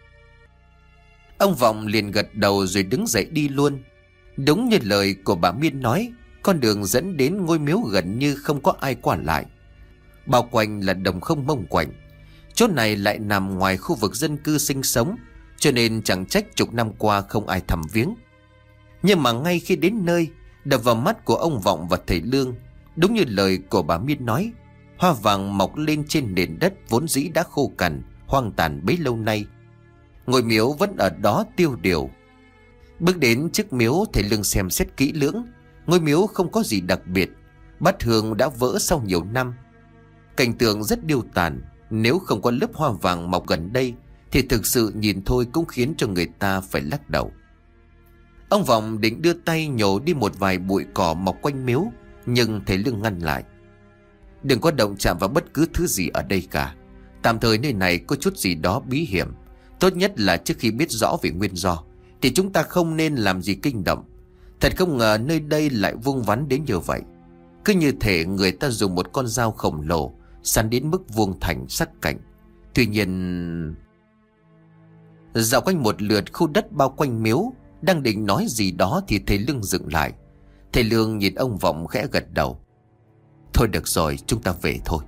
[SPEAKER 1] Ông Vọng liền gật đầu rồi đứng dậy đi luôn. Đúng như lời của bà Miên nói, con đường dẫn đến ngôi miếu gần như không có ai qua lại. Bao quanh là đồng không mông quạnh. Chỗ này lại nằm ngoài khu vực dân cư sinh sống, cho nên chẳng trách chục năm qua không ai thăm viếng. Nhưng mà ngay khi đến nơi, đập vào mắt của ông Vọng và thầy Lương, đúng như lời của bà Miên nói, hoa vàng mọc lên trên nền đất vốn dĩ đã khô cằn, hoang tàn bấy lâu nay. Ngôi miếu vẫn ở đó tiêu điều. Bước đến trước miếu, thầy Lương xem xét kỹ lưỡng. Ngôi miếu không có gì đặc biệt. Bát hương đã vỡ sau nhiều năm. Cảnh tượng rất điêu tàn. Nếu không có lớp hoa vàng mọc gần đây, thì thực sự nhìn thôi cũng khiến cho người ta phải lắc đầu. Ông Vọng định đưa tay nhổ đi một vài bụi cỏ mọc quanh miếu, nhưng thầy Lương ngăn lại: Đừng có động chạm vào bất cứ thứ gì ở đây cả. Tạm thời nơi này có chút gì đó bí hiểm. Tốt nhất là trước khi biết rõ về nguyên do, thì chúng ta không nên làm gì kinh động. Thật không ngờ nơi đây lại vuông vắn đến như vậy. Cứ như thể người ta dùng một con dao khổng lồ săn đến mức vuông thành sắc cạnh. Tuy nhiên... Dạo quanh một lượt khu đất bao quanh miếu, đang định nói gì đó thì thầy Lương dừng lại. Thầy Lương nhìn ông Vọng khẽ gật đầu: Thôi được rồi, chúng ta về thôi.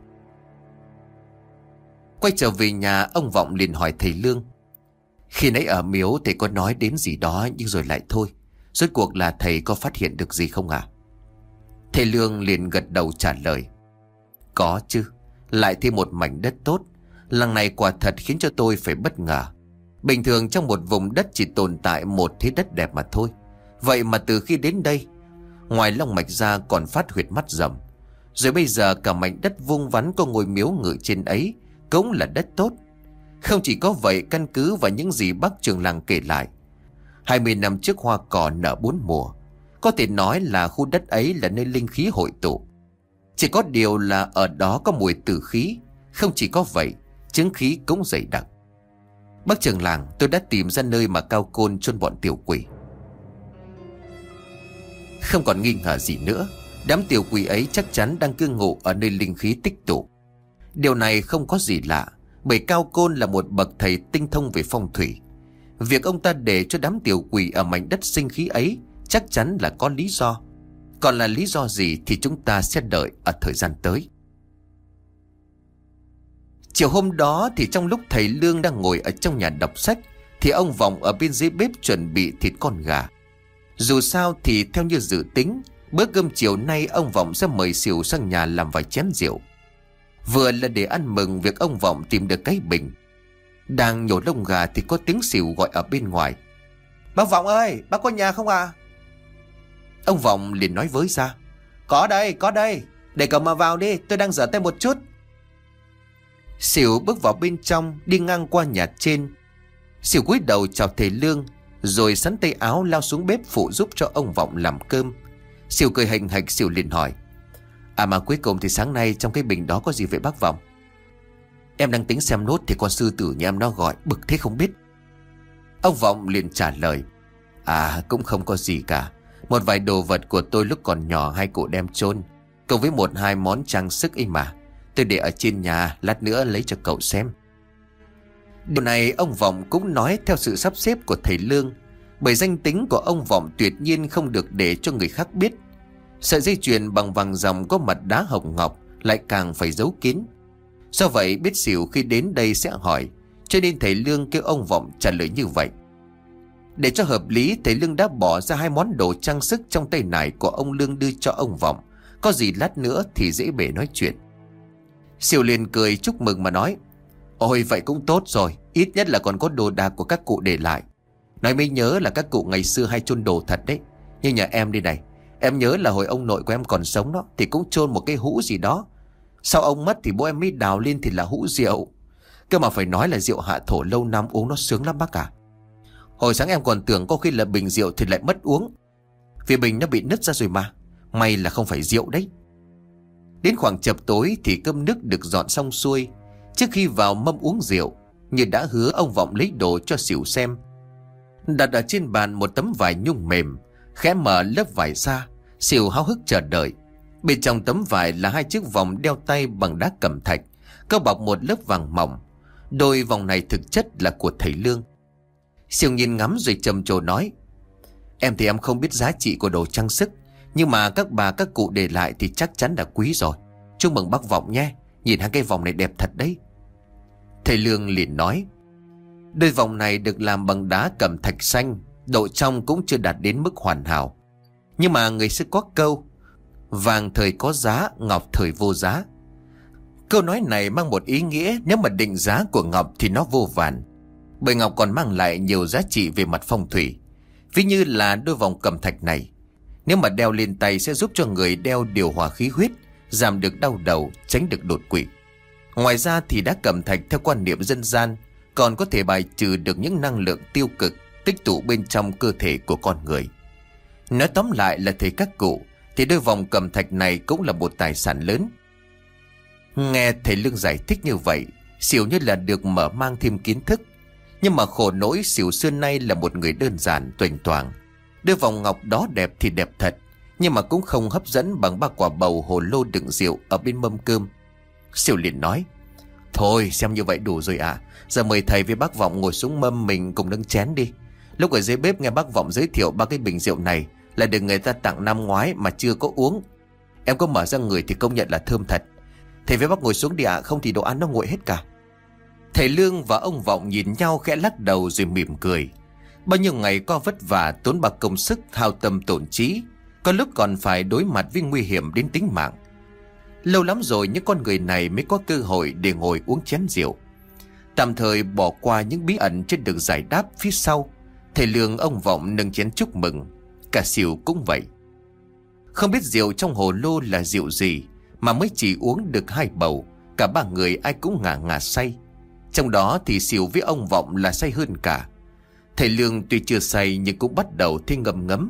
[SPEAKER 1] Quay trở về nhà, ông Vọng liền hỏi thầy Lương: Khi nãy ở miếu thầy có nói đến gì đó nhưng rồi lại thôi. Rốt cuộc là thầy có phát hiện được gì không ạ? Thầy Lương liền gật đầu trả lời: Có chứ. Lại thêm một mảnh đất tốt. Lần này quả thật khiến cho tôi phải bất ngờ. Bình thường trong một vùng đất chỉ tồn tại một thế đất đẹp mà thôi. Vậy mà từ khi đến đây, ngoài long mạch ra còn phát huyệt mắt rồng. Rồi bây giờ cả mảnh đất vuông vắn có ngôi miếu ngự trên ấy cũng là đất tốt. Không chỉ có vậy, căn cứ vào những gì bác trưởng làng kể lại, 20 năm trước hoa cỏ nở 4 mùa. Có thể nói là khu đất ấy là nơi linh khí hội tụ. Chỉ có điều là ở đó có mùi tử khí. Không chỉ có vậy, chứng khí cũng dày đặc. Bác trưởng làng, tôi đã tìm ra nơi mà Cao Côn chôn bọn tiểu quỷ. Không còn nghi ngờ gì nữa, đám tiểu quỷ ấy chắc chắn đang cư ngụ ở nơi linh khí tích tụ. Điều này không có gì lạ, bởi Cao Côn là một bậc thầy tinh thông về phong thủy. Việc ông ta để cho đám tiểu quỷ ở mảnh đất sinh khí ấy chắc chắn là có lý do. Còn là lý do gì thì chúng ta sẽ đợi ở thời gian tới. Chiều hôm đó thì trong lúc thầy Lương đang ngồi ở trong nhà đọc sách, thì ông Vọng ở bên dưới bếp chuẩn bị thịt con gà. Dù sao thì theo như dự tính, bữa cơm chiều nay ông Vọng sẽ mời Sỉu sang nhà làm vài chén rượu. Vừa là để ăn mừng việc ông Vọng tìm được cái bình. Đang nhổ lông gà thì có tiếng Sỉu gọi ở bên ngoài: Bác Vọng ơi, bác có nhà không à? Ông Vọng liền nói với ra: Có đây, để cậu mà vào đi, tôi đang rửa tay một chút. Sỉu bước vào bên trong, đi ngang qua nhà trên. Sỉu cúi đầu chào thầy Lương, rồi sắn tay áo lao xuống bếp phụ giúp cho ông Vọng làm cơm. Sỉu cười hành hạch. Sỉu liền hỏi: À mà cuối cùng thì sáng nay trong cái bình đó có gì vậy bác Vọng? Em đang tính xem nốt thì con sư tử nhà em nó gọi, bực thế không biết. Ông Vọng liền trả lời: À cũng không có gì cả. Một vài đồ vật của tôi lúc còn nhỏ hai cụ đem chôn, cùng với một hai món trang sức ấy mà. Tôi để ở trên nhà, lát nữa lấy cho cậu xem. Điều này ông Vọng cũng nói theo sự sắp xếp của thầy Lương, bởi danh tính của ông Vọng tuyệt nhiên không được để cho người khác biết. Sợi dây chuyền bằng vàng ròng có mặt đá hồng ngọc lại càng phải giấu kín. Do vậy biết xỉu khi đến đây sẽ hỏi, cho nên thầy Lương kêu ông Vọng trả lời như vậy. Để cho hợp lý, thầy Lương đã bỏ ra hai món đồ trang sức trong tay nải của ông Lương đưa cho ông Vọng. Có gì lát nữa thì dễ bề nói chuyện. Xỉu liền cười chúc mừng mà nói: Ôi vậy cũng tốt rồi, ít nhất là còn có đồ đạc của các cụ để lại. Nói mới nhớ là các cụ ngày xưa hay chôn đồ thật đấy. Như nhà em đi này, em nhớ là hồi ông nội của em còn sống đó thì cũng chôn một cái hũ gì đó. Sau ông mất thì bố em mới đào lên thì là hũ rượu. Cơ mà phải nói là rượu hạ thổ lâu năm uống nó sướng lắm bác à. Hồi sáng em còn tưởng có khi là bình rượu thì lại mất uống, vì bình nó bị nứt ra rồi mà. May là không phải rượu đấy. Đến khoảng chập tối thì cơm nước được dọn xong xuôi. Trước khi vào mâm uống rượu, như đã hứa, ông Vọng lấy đồ cho xỉu xem. Đặt ở trên bàn một tấm vải nhung mềm, khẽ mở lớp vải ra. Xỉu háo hức chờ đợi. Bên trong tấm vải là hai chiếc vòng đeo tay bằng đá cẩm thạch, có bọc một lớp vàng mỏng. Đôi vòng này thực chất là của thầy Lương. Xỉu nhìn ngắm rồi trầm trồ nói: Em thì em không biết giá trị của đồ trang sức, nhưng mà các bà các cụ để lại thì chắc chắn là quý rồi. Chúc mừng bác Vọng nhé, nhìn hai cái vòng này đẹp thật đấy. Thầy Lương liền nói: Đôi vòng này được làm bằng đá cẩm thạch xanh, độ trong cũng chưa đạt đến mức hoàn hảo. Nhưng mà người xưa có câu: Vàng thời có giá, ngọc thời vô giá. Câu nói này mang một ý nghĩa, nếu mà định giá của ngọc thì nó vô vàn, bởi ngọc còn mang lại nhiều giá trị về mặt phong thủy. Ví như là đôi vòng cẩm thạch này, nếu mà đeo lên tay sẽ giúp cho người đeo điều hòa khí huyết, giảm được đau đầu, tránh được đột quỵ. Ngoài ra thì đá cẩm thạch theo quan niệm dân gian còn có thể bài trừ được những năng lượng tiêu cực tích tụ bên trong cơ thể của con người. Nói tóm lại là thầy các cụ thì đôi vòng cẩm thạch này cũng là một tài sản lớn. Nghe thầy Lương giải thích như vậy, xỉu như là được mở mang thêm kiến thức. Nhưng mà khổ nỗi xỉu xưa nay là một người đơn giản tuềnh toàng. Đôi vòng ngọc đó đẹp thì đẹp thật, nhưng mà cũng không hấp dẫn bằng ba quả bầu hồ lô đựng rượu ở bên mâm cơm. Xỉu liền nói: Thôi xem như vậy đủ rồi ạ. Giờ mời thầy với bác Vọng ngồi xuống mâm mình cùng nâng chén đi. Lúc ở dưới bếp nghe bác Vọng giới thiệu ba cái bình rượu này là được người ta tặng năm ngoái mà chưa có uống. Em có mở ra người thì công nhận là thơm thật. Thầy với bác ngồi xuống đi ạ, không thì đồ ăn nó nguội hết cả. Thầy Lương và ông Vọng nhìn nhau khẽ lắc đầu rồi mỉm cười. Bao nhiêu ngày qua vất vả tốn bạc công sức, hao tâm tổn trí, có lúc còn phải đối mặt với nguy hiểm đến tính mạng. Lâu lắm rồi những con người này mới có cơ hội để ngồi uống chén rượu. Tạm thời bỏ qua những bí ẩn chưa được giải đáp phía sau, thầy Lương ông Vọng nâng chén chúc mừng. Cả xỉu cũng vậy. Không biết rượu trong hồ lô là rượu gì mà mới chỉ uống được hai bầu, cả ba người ai cũng ngà ngà say. Trong đó thì xỉu với ông Vọng là say hơn cả. Thầy Lương tuy chưa say nhưng cũng bắt đầu thấy ngấm ngấm.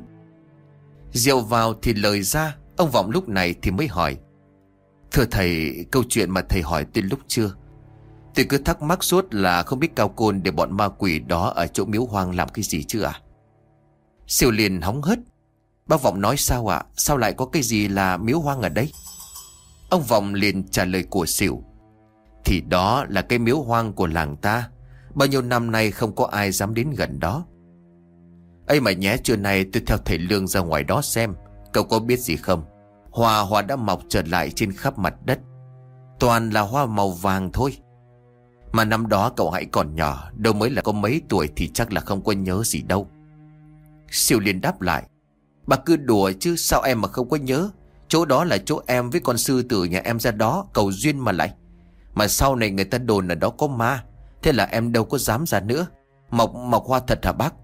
[SPEAKER 1] Rượu vào thì lời ra. Ông Vọng lúc này thì mới hỏi: Thưa thầy, câu chuyện mà thầy hỏi từ lúc chưa, tôi cứ thắc mắc suốt là không biết Cao Côn để bọn ma quỷ đó ở chỗ miếu hoang làm cái gì chứ à? Xỉu liền hóng hớt: Bác Vọng nói sao ạ? Sao lại có cái gì là miếu hoang ở đây? Ông Vọng liền trả lời của xỉu: Thì đó là cái miếu hoang của làng ta. Bao nhiêu năm nay không có ai dám đến gần đó. Ấy mà nhé, trưa nay tôi theo thầy Lương ra ngoài đó xem. Cậu có biết gì không? Hoa đã mọc trở lại trên khắp mặt đất. Toàn là hoa màu vàng thôi. Mà năm đó cậu hãy còn nhỏ, đâu mới là có mấy tuổi thì chắc là không có nhớ gì đâu. Xỉu liền đáp lại: Bà cứ đùa chứ, sao em mà không có nhớ? Chỗ đó là chỗ em với con sư tử nhà em ra đó cầu duyên mà lại. Mà sau này người ta đồn ở đó có ma, thế là em đâu có dám ra nữa. Mọc hoa thật hả bác?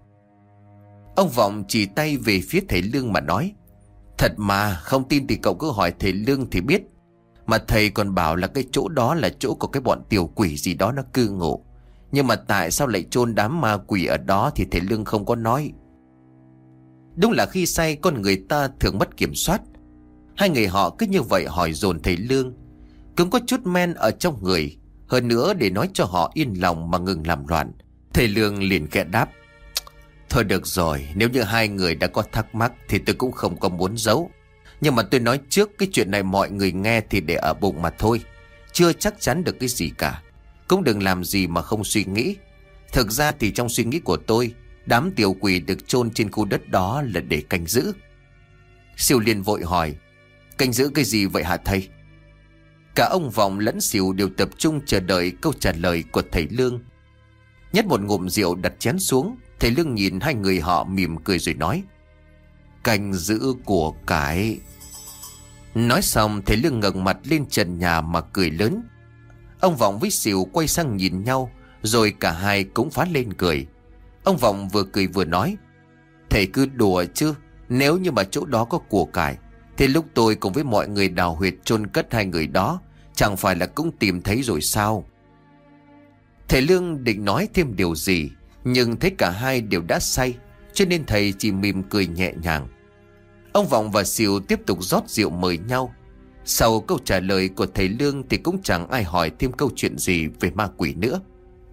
[SPEAKER 1] Ông Vọng chỉ tay về phía thầy Lương mà nói: Thật mà, không tin thì cậu cứ hỏi thầy Lương thì biết. Mà thầy còn bảo là cái chỗ đó là chỗ của cái bọn tiểu quỷ gì đó nó cư ngụ. Nhưng mà tại sao lại chôn đám ma quỷ ở đó thì thầy Lương không có nói. Đúng là khi say con người ta thường mất kiểm soát. Hai người họ cứ như vậy hỏi dồn thầy Lương. Cũng có chút men ở trong người. Hơn nữa để nói cho họ yên lòng mà ngừng làm loạn, thầy Lương liền kẽ đáp: Thôi được rồi, nếu như hai người đã có thắc mắc thì tôi cũng không có muốn giấu. Nhưng mà tôi nói trước, cái chuyện này mọi người nghe thì để ở bụng mà thôi, chưa chắc chắn được cái gì cả. Cũng đừng làm gì mà không suy nghĩ. Thực ra thì trong suy nghĩ của tôi, đám tiểu quỷ được chôn trên khu đất đó là để canh giữ. Sỉu liền vội hỏi, canh giữ cái gì vậy hả thầy? Cả ông Vọng lẫn Sỉu đều tập trung chờ đợi câu trả lời của thầy Lương. Nhét một ngụm rượu đặt chén xuống, thầy Lương nhìn hai người họ mỉm cười rồi nói, canh giữ của cải. Nói xong thầy Lương ngẩng mặt lên trần nhà mà cười lớn. Ông Vọng với Sỉu quay sang nhìn nhau, rồi cả hai cũng phá lên cười. Ông Vọng vừa cười vừa nói, thầy cứ đùa chứ, nếu như mà chỗ đó có của cải thì lúc tôi cùng với mọi người đào huyệt chôn cất hai người đó, chẳng phải là cũng tìm thấy rồi sao? Thầy Lương định nói thêm điều gì, nhưng thấy cả hai đều đã say, cho nên thầy chỉ mỉm cười nhẹ nhàng. Ông Vọng và Sỉu tiếp tục rót rượu mời nhau. Sau câu trả lời của thầy Lương thì cũng chẳng ai hỏi thêm câu chuyện gì về ma quỷ nữa.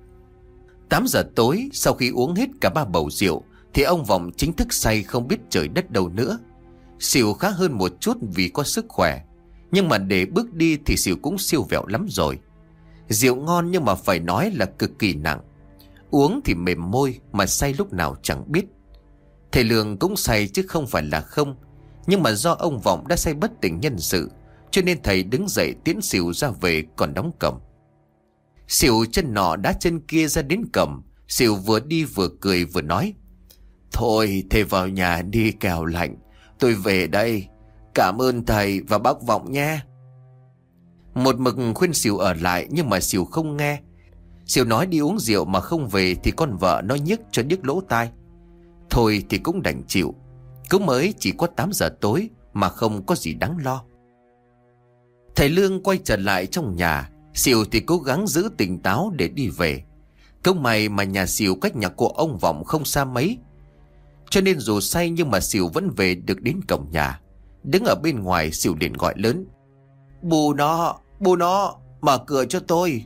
[SPEAKER 1] 8 giờ tối, sau khi uống hết cả 3 bầu rượu thì ông Vọng chính thức say không biết trời đất đâu nữa. Sỉu khá hơn một chút vì có sức khỏe, nhưng mà để bước đi thì Sỉu cũng siêu vẹo lắm rồi. Rượu ngon nhưng mà phải nói là cực kỳ nặng. Uống thì mềm môi mà say lúc nào chẳng biết. Thầy Lương cũng say chứ không phải là không, nhưng mà do ông Vọng đã say bất tỉnh nhân sự, cho nên thầy đứng dậy tiễn Sỉu ra về còn đóng cổng. Sỉu chân nọ đá chân kia ra đến cổng. Sỉu vừa đi vừa cười vừa nói, thôi thầy vào nhà đi kẻo lạnh, tôi về đây. Cảm ơn thầy và bác Vọng nha. Một mực khuyên Sỉu ở lại nhưng mà Sỉu không nghe. Sỉu nói đi uống rượu mà không về thì con vợ nó nhức cho điếc lỗ tai. Thôi thì cũng đành chịu. Cũng mới chỉ có 8 giờ tối mà không có gì đáng lo. Thầy Lương quay trở lại trong nhà. Sỉu thì cố gắng giữ tỉnh táo để đi về. Cũng may mà nhà Sỉu cách nhà của ông Vọng không xa mấy, cho nên dù say nhưng mà Sỉu vẫn về được đến cổng nhà. Đứng ở bên ngoài, Sỉu liền gọi lớn, bù nó, mở cửa cho tôi.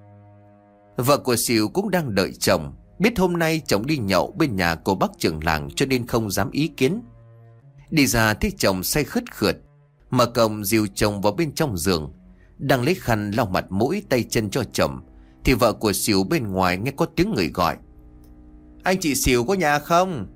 [SPEAKER 1] Vợ của Sỉu cũng đang đợi chồng. Biết hôm nay chồng đi nhậu bên nhà của bác trưởng làng cho nên không dám ý kiến. Đi ra thấy chồng say khướt khượt, mở cổng dìu chồng vào bên trong giường. Đang lấy khăn lau mặt mũi tay chân cho chồng thì vợ của Sỉu bên ngoài nghe có tiếng người gọi, anh chị Sỉu có nhà không?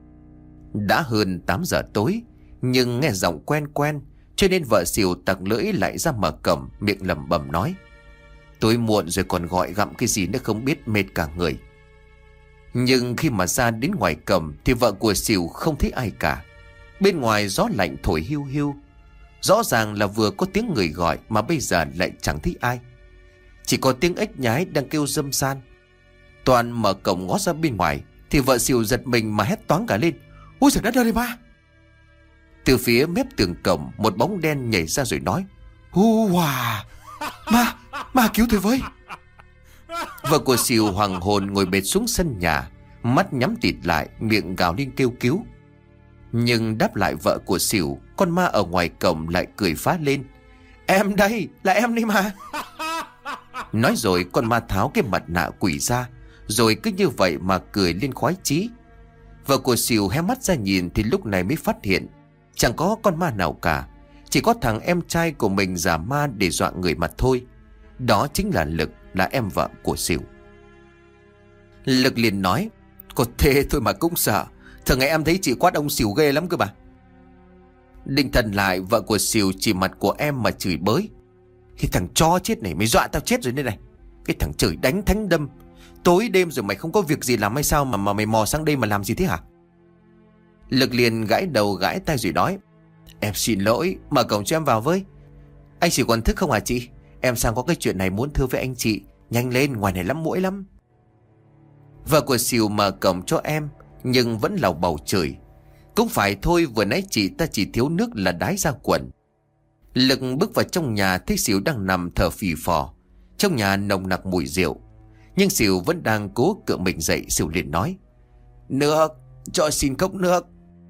[SPEAKER 1] Đã hơn 8 giờ tối, nhưng nghe giọng quen quen, cho nên vợ Sỉu tặc lưỡi lại ra mở cổng, miệng lẩm bẩm nói, tối muộn rồi còn gọi gặm cái gì nữa không biết, mệt cả người. Nhưng khi mà ra đến ngoài cổng thì vợ của Sỉu không thấy ai cả. Bên ngoài gió lạnh thổi hiu hiu. Rõ ràng là vừa có tiếng người gọi mà bây giờ lại chẳng thấy ai. Chỉ có tiếng ếch nhái đang kêu râm ran. Toàn mở cổng ngó ra bên ngoài thì vợ Sỉu giật mình mà hét toáng cả lên, ôi trời đất ơi ba! Từ phía mép tường cổng một bóng đen nhảy ra rồi nói, wow, ma cứu tôi với. Vợ của Sỉu hoàng hồn ngồi bệt xuống sân nhà, mắt nhắm tịt lại, miệng gào lên kêu cứu. Nhưng đáp lại vợ của Sỉu, con ma ở ngoài cổng lại cười phá lên, em đây, là em đây mà. Nói rồi con ma tháo cái mặt nạ quỷ ra, rồi cứ như vậy mà cười lên khoái chí. Vợ của Sỉu hé mắt ra nhìn thì lúc này mới phát hiện chẳng có con ma nào cả, chỉ có thằng em trai của mình giả ma để dọa người mà thôi. Đó chính là Lực, là em vợ của Sỉu. Lực liền nói, có thế thôi mà cũng sợ, thường ngày em thấy chị quát ông Sỉu ghê lắm cơ bà. Định thần lại, vợ của Sỉu chỉ mặt của em mà chửi bới, cái thằng chó chết này, mày dọa tao chết rồi đây này. Cái thằng trời đánh thánh đâm, tối đêm rồi mày không có việc gì làm hay sao mà mày mò sang đây mà làm gì thế hả? Lực liền gãi đầu gãi tay rồi nói, em xin lỗi, mở cổng cho em vào với. Anh Sỉu còn thức không hả chị? Em sang có cái chuyện này muốn thưa với anh chị, nhanh lên, ngoài này lắm muỗi lắm. Vợ của Sỉu mở cổng cho em, nhưng vẫn lầu bầu chửi, cũng phải thôi, vừa nãy chị ta chỉ thiếu nước là đái ra quần. Lực bước vào trong nhà thấy Sỉu đang nằm thở phì phò. Trong nhà nồng nặc mùi rượu, nhưng Sỉu vẫn đang cố cựa mình dậy. Sỉu liền nói, nước, cho xin cốc nước.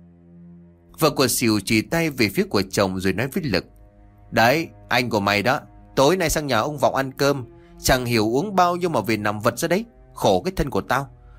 [SPEAKER 1] Vợ của Sỉu chỉ tay về phía của chồng rồi nói với Lực, đấy, anh của mày đó, tối nay sang nhà ông Vọng ăn cơm, chẳng hiểu uống bao nhiêu mà về nằm vật ra đấy, khổ cái thân của tao.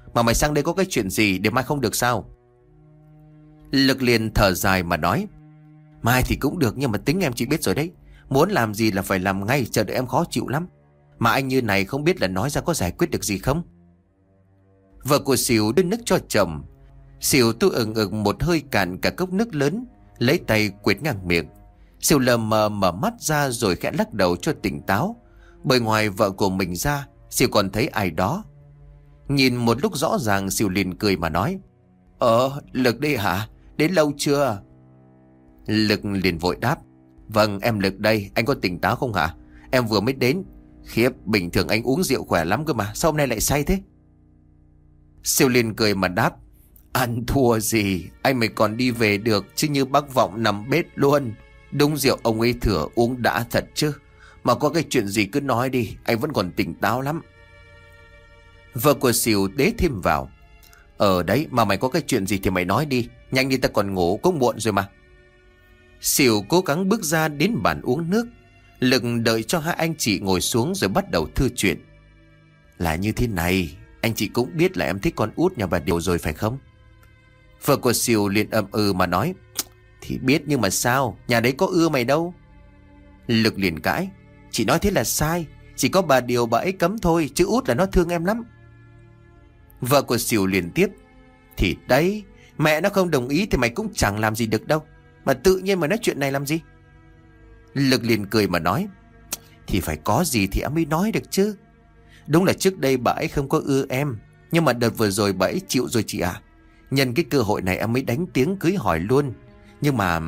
[SPEAKER 1] Mà mày sang đây có cái chuyện gì để mai không được sao? Lực liền thở dài mà nói: Mai thì cũng được, nhưng mà tính em chị biết rồi đấy. Muốn làm gì là phải làm ngay, chờ đợi em khó chịu lắm. Mà anh như này không biết là nói ra có giải quyết được gì không? Vợ của Sỉu đưa nước cho chồng. Sỉu tu ực một hơi cạn cả cốc nước lớn, lấy tay quệt ngang miệng. Sỉu lờ mờ mở mắt ra rồi khẽ lắc đầu cho tỉnh táo. Bởi ngoài vợ của mình ra, Sỉu còn thấy ai đó. Nhìn một lúc rõ ràng, Sỉu liền cười mà nói: Lực đây hả? Đến lâu chưa? Lực liền vội đáp: Vâng, em Lực đây, anh có tỉnh táo không hả? Em vừa mới đến. Khiếp, bình thường anh uống rượu khỏe lắm cơ mà, sao hôm nay lại say thế? Sỉu liền cười mà đáp: Ăn thua gì, anh mới còn đi về được, chứ như bác Vọng nằm bếp luôn. Đúng rượu ông ấy thừa uống đã thật chứ. Mà có cái chuyện gì cứ nói đi, anh vẫn còn tỉnh táo lắm. Vợ của Sỉu đế thêm vào: Đấy, mà mày có cái chuyện gì thì mày nói đi, nhanh đi ta còn ngủ cũng muộn rồi mà. Sỉu cố gắng bước ra đến bàn uống nước. Lực đợi cho hai anh chị ngồi xuống rồi bắt đầu thư chuyện. Là như thế này, anh chị cũng biết là em thích con út nhà bà Điều rồi phải không? Vợ của Sỉu liền ậm ừ mà nói: Thì biết nhưng mà sao, nhà đấy có ưa mày đâu. Lực liền cãi: Chị nói thế là sai, chỉ có bà Điều bà ấy cấm thôi, chứ út là nó thương em lắm. Vợ của Sỉu liền tiếp: Thì đấy, mẹ nó không đồng ý thì mày cũng chẳng làm gì được đâu, mà tự nhiên mà nói chuyện này làm gì. Lực liền cười mà nói: Thì phải có gì thì em mới nói được chứ. Đúng là trước đây bà ấy không có ưa em, nhưng mà đợt vừa rồi bà ấy chịu rồi chị ạ. Nhân cái cơ hội này em mới đánh tiếng cưới hỏi luôn. Nhưng mà...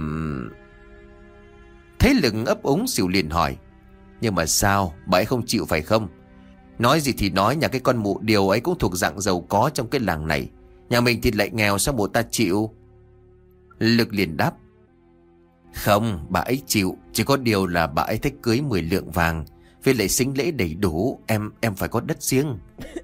[SPEAKER 1] Thấy Lực ấp úng, Sỉu liền hỏi: Nhưng mà sao, bà ấy không chịu phải không? Nói gì thì nói, nhà cái con mụ Điều ấy cũng thuộc dạng giàu có trong cái làng này. Nhà mình thì lại nghèo, sao mụ ta chịu? Lực liền đáp: Không, bà ấy chịu, chỉ có điều là bà ấy thích cưới 10 lượng vàng, với lại sính lễ đầy đủ, em phải có đất riêng.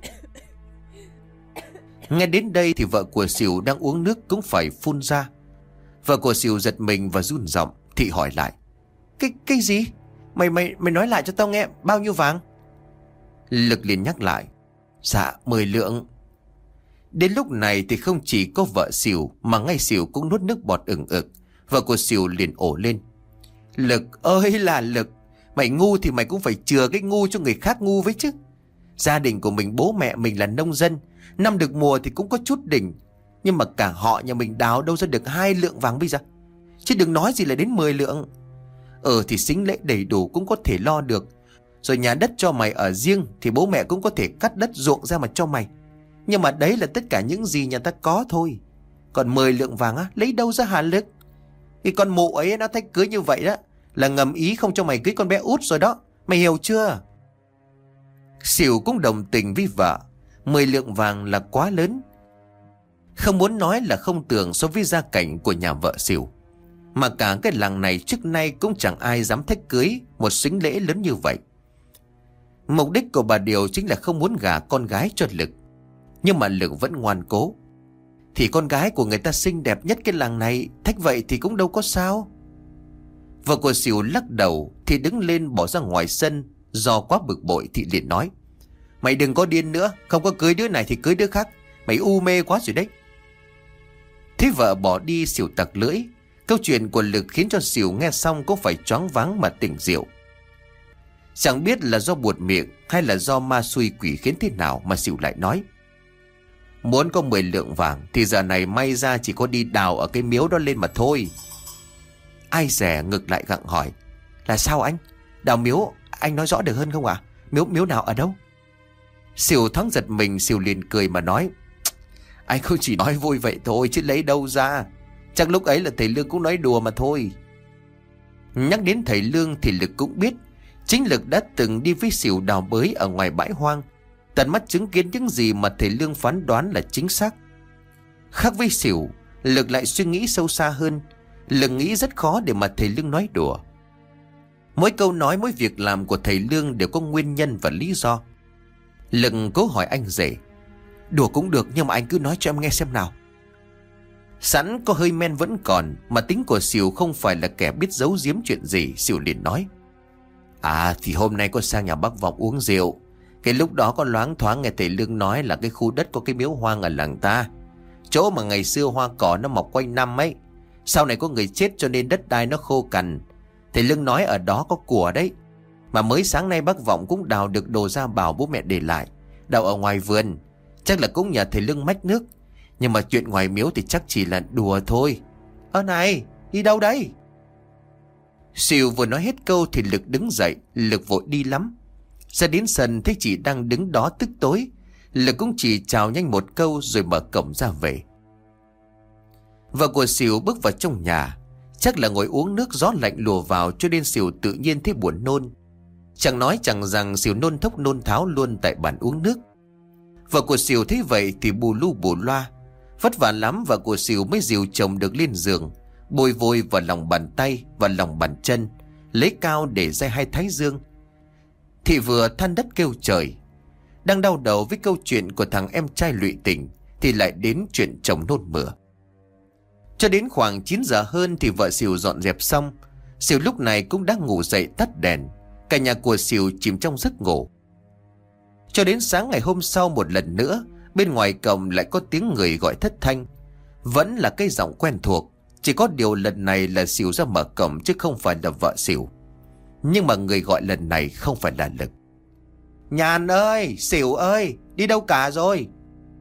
[SPEAKER 1] Nghe đến đây thì vợ của Sỉu đang uống nước cũng phải phun ra. Vợ của Sỉu giật mình và run giọng, thị hỏi lại: Cái gì? Mày nói lại cho tao nghe, bao nhiêu vàng? Lực liền nhắc lại: Dạ 10 lượng. Đến lúc này thì không chỉ có vợ Sỉu mà ngay Sỉu cũng nuốt nước bọt ửng ực. Vợ của Sỉu liền ổ lên: Lực ơi là Lực, mày ngu thì mày cũng phải chừa cái ngu cho người khác ngu với chứ. Gia đình của mình, bố mẹ mình là nông dân, năm được mùa thì cũng có chút đỉnh, nhưng mà cả họ nhà mình đào đâu ra được 2 lượng vàng bây giờ, chứ đừng nói gì là đến 10 lượng. Thì sính lễ đầy đủ cũng có thể lo được. Rồi nhà đất cho mày ở riêng thì bố mẹ cũng có thể cắt đất ruộng ra mà cho mày. Nhưng mà đấy là tất cả những gì nhà ta có thôi. Còn 10 lượng vàng á, lấy đâu ra hả Lực? Thì con mụ ấy nó thách cưới như vậy đó là ngầm ý không cho mày cưới con bé út rồi đó, mày hiểu chưa? Sỉu cũng đồng tình với vợ. 10 lượng vàng là quá lớn, không muốn nói là không tưởng so với gia cảnh của nhà vợ Sỉu. Mà cả cái làng này trước nay cũng chẳng ai dám thách cưới một sính lễ lớn như vậy. Mục đích của bà Điều chính là không muốn gả con gái cho Lực. Nhưng mà Lực vẫn ngoan cố: Thì con gái của người ta xinh đẹp nhất cái làng này, thách vậy thì cũng đâu có sao. Vợ của Sỉu lắc đầu thì đứng lên bỏ ra ngoài sân. Do quá bực bội thì liền nói: Mày đừng có điên nữa, không có cưới đứa này thì cưới đứa khác, mày u mê quá rồi đấy. Thế vợ bỏ đi, Sỉu tặc lưỡi. Câu chuyện của Lực khiến cho Sỉu nghe xong cũng phải choáng váng mà tỉnh rượu. Chẳng biết là do buột miệng hay là do ma xui quỷ khiến thế nào mà Sỉu lại nói: Muốn có 10 lượng vàng thì giờ này may ra chỉ có đi đào ở cái miếu đó lên mà thôi. Ai dè ngược lại gặng hỏi: Là sao anh? Đào miếu, anh nói rõ được hơn không ạ? Miếu nào ở đâu? Sỉu thoáng giật mình, Sỉu liền cười mà nói: Anh không chỉ nói vui vậy thôi chứ lấy đâu ra. Chắc lúc ấy là thầy Lương cũng nói đùa mà thôi. Nhắc đến thầy Lương thì Lực cũng biết. Chính Lực đã từng đi với Sỉu đào bới ở ngoài bãi hoang, tận mắt chứng kiến những gì mà thầy Lương phán đoán là chính xác. Khác với Sỉu, Lực lại suy nghĩ sâu xa hơn. Lực nghĩ rất khó để mà thầy Lương nói đùa. Mỗi câu nói, mỗi việc làm của thầy Lương đều có nguyên nhân và lý do. Lực cố hỏi anh rể: Đùa cũng được, nhưng mà anh cứ nói cho em nghe xem nào. Sẵn có hơi men vẫn còn, mà tính của Sỉu không phải là kẻ biết giấu giếm chuyện gì, Sỉu liền nói: Thì hôm nay có sang nhà bác Vọng uống rượu. Cái lúc đó con loáng thoáng nghe thầy Lương nói là cái khu đất có cái miếu hoang ở làng ta, chỗ mà ngày xưa hoa cỏ nó mọc quanh năm ấy. Sau này có người chết cho nên đất đai nó khô cằn. Thầy Lương nói ở đó có của đấy. Mà mới sáng nay bác Vọng cũng đào được đồ gia bảo bố mẹ để lại, đào ở ngoài vườn. Chắc là cũng nhờ thầy Lương mách nước. Nhưng mà chuyện ngoài miếu thì chắc chỉ là đùa thôi. Này, đi đâu đây? Sỉu vừa nói hết câu thì Lực đứng dậy. Lực vội đi lắm. Ra đến sân thấy chị đang đứng đó tức tối. Lực cũng chỉ chào nhanh một câu rồi mở cổng ra về. Vợ của Sỉu bước vào trong nhà. Chắc là ngồi uống nước gió lạnh lùa vào cho nên Sỉu tự nhiên thấy buồn nôn. Chẳng nói chẳng rằng Sỉu nôn thốc nôn tháo luôn tại bàn uống nước. Vợ của Sỉu thấy vậy thì bù lu bù loa. Vất vả lắm vợ của Sỉu mới dìu chồng được lên giường, bôi vôi vào lòng bàn tay và lòng bàn chân, lấy cao để day hai thái dương. Thị vừa than đất kêu trời. Đang đau đầu với câu chuyện của thằng em trai lụy tình thì lại đến chuyện chồng nôn mửa. Cho đến khoảng 9 giờ hơn thì vợ Sỉu dọn dẹp xong. Sỉu lúc này cũng đã ngủ dậy tắt đèn. Cả nhà của Sỉu chìm trong giấc ngủ. Cho đến sáng ngày hôm sau một lần nữa, bên ngoài cổng lại có tiếng người gọi thất thanh. Vẫn là cái giọng quen thuộc, chỉ có điều lần này là Sỉu ra mở cổng chứ không phải là vợ Sỉu. Nhưng mà người gọi lần này không phải là Lực. Nhàn ơi, Sỉu ơi, đi đâu cả rồi?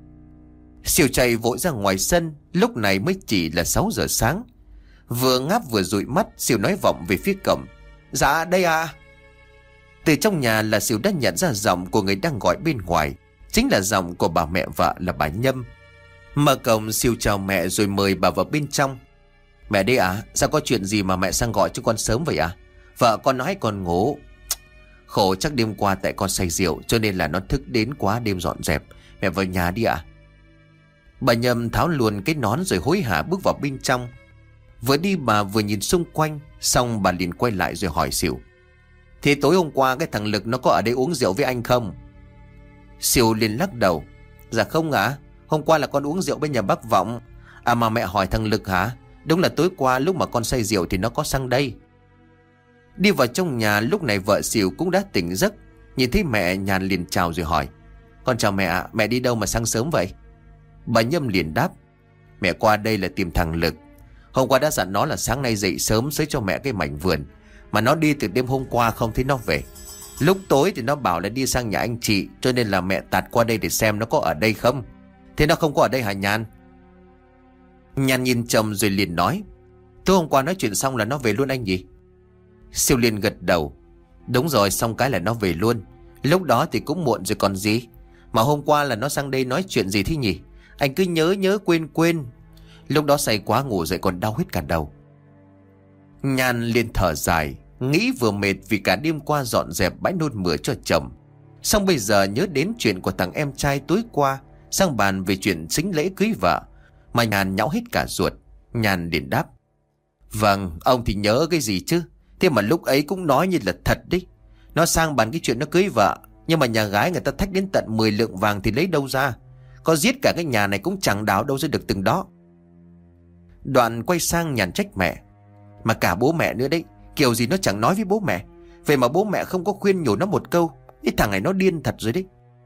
[SPEAKER 1] Sỉu chạy vội ra ngoài sân. Lúc này mới chỉ là 6 giờ sáng. Vừa ngáp vừa dụi mắt, Sỉu nói vọng về phía cổng. Dạ đây à. Từ trong nhà là Sỉu đã nhận ra giọng của người đang gọi bên ngoài. Chính là giọng của bà mẹ vợ là bà Nhâm. Mở cổng Sỉu chào mẹ rồi mời bà vào bên trong. Mẹ đây à? Sao có chuyện gì mà mẹ sang gọi cho con sớm vậy à? Vợ con nói con ngủ. Khổ chắc đêm qua tại con say rượu cho nên là nó thức đến quá đêm dọn dẹp. Mẹ vào nhà đi ạ. Bà Nhâm tháo luôn cái nón rồi hối hả bước vào bên trong. Vừa đi bà vừa nhìn xung quanh. Xong bà liền quay lại rồi hỏi Sỉu. Thế tối hôm qua cái thằng Lực nó có ở đây uống rượu với anh không? Sỉu liền lắc đầu. Dạ không ạ. Hôm qua là con uống rượu bên nhà bác Vọng. À mà mẹ hỏi thằng Lực hả? Đúng là tối qua lúc mà con say rượu thì nó có sang đây. Đi vào trong nhà lúc này vợ Sỉu cũng đã tỉnh giấc. Nhìn thấy mẹ nhàn liền chào rồi hỏi. Con chào mẹ ạ. Mẹ đi đâu mà sang sớm vậy? Bà Nhâm liền đáp. Mẹ qua đây là tìm thằng Lực. Hôm qua đã dặn nó là sáng nay dậy sớm xới cho mẹ cái mảnh vườn. Mà nó đi từ đêm hôm qua không thấy nó về. Lúc tối thì nó bảo là đi sang nhà anh chị, cho nên là mẹ tạt qua đây để xem nó có ở đây không. Thế nó không có ở đây hả Nhàn? Nhàn nhìn chồng rồi liền nói. Tối hôm qua nói chuyện xong là nó về luôn anh gì? Sỉu liền gật đầu. Đúng rồi, xong cái là nó về luôn. Lúc đó thì cũng muộn rồi còn gì. Mà hôm qua là nó sang đây nói chuyện gì thế nhỉ? Anh cứ nhớ quên. Lúc đó say quá ngủ dậy còn đau hết cả đầu. Nhàn liền thở dài, nghĩ vừa mệt vì cả đêm qua dọn dẹp bãi nôn mửa cho chồng. Xong bây giờ nhớ đến chuyện của thằng em trai tối qua, sang bàn về chuyện sính lễ cưới vợ, mà Nhàn nhão hết cả ruột. Nhàn liền đáp. Vâng, ông thì nhớ cái gì chứ? Thế mà lúc ấy cũng nói như là thật đấy. Nó sang bàn cái chuyện nó cưới vợ, nhưng mà nhà gái người ta thách đến tận 10 lượng vàng thì lấy đâu ra? Có giết cả cái nhà này cũng chẳng đào đâu ra được từng đó. Đoạn quay sang Nhàn trách mẹ. Mà cả bố mẹ nữa đấy, kiểu gì nó chẳng nói với bố mẹ. Vậy mà bố mẹ không có khuyên nhủ nó một câu. Cái thằng này nó điên thật rồi đấy.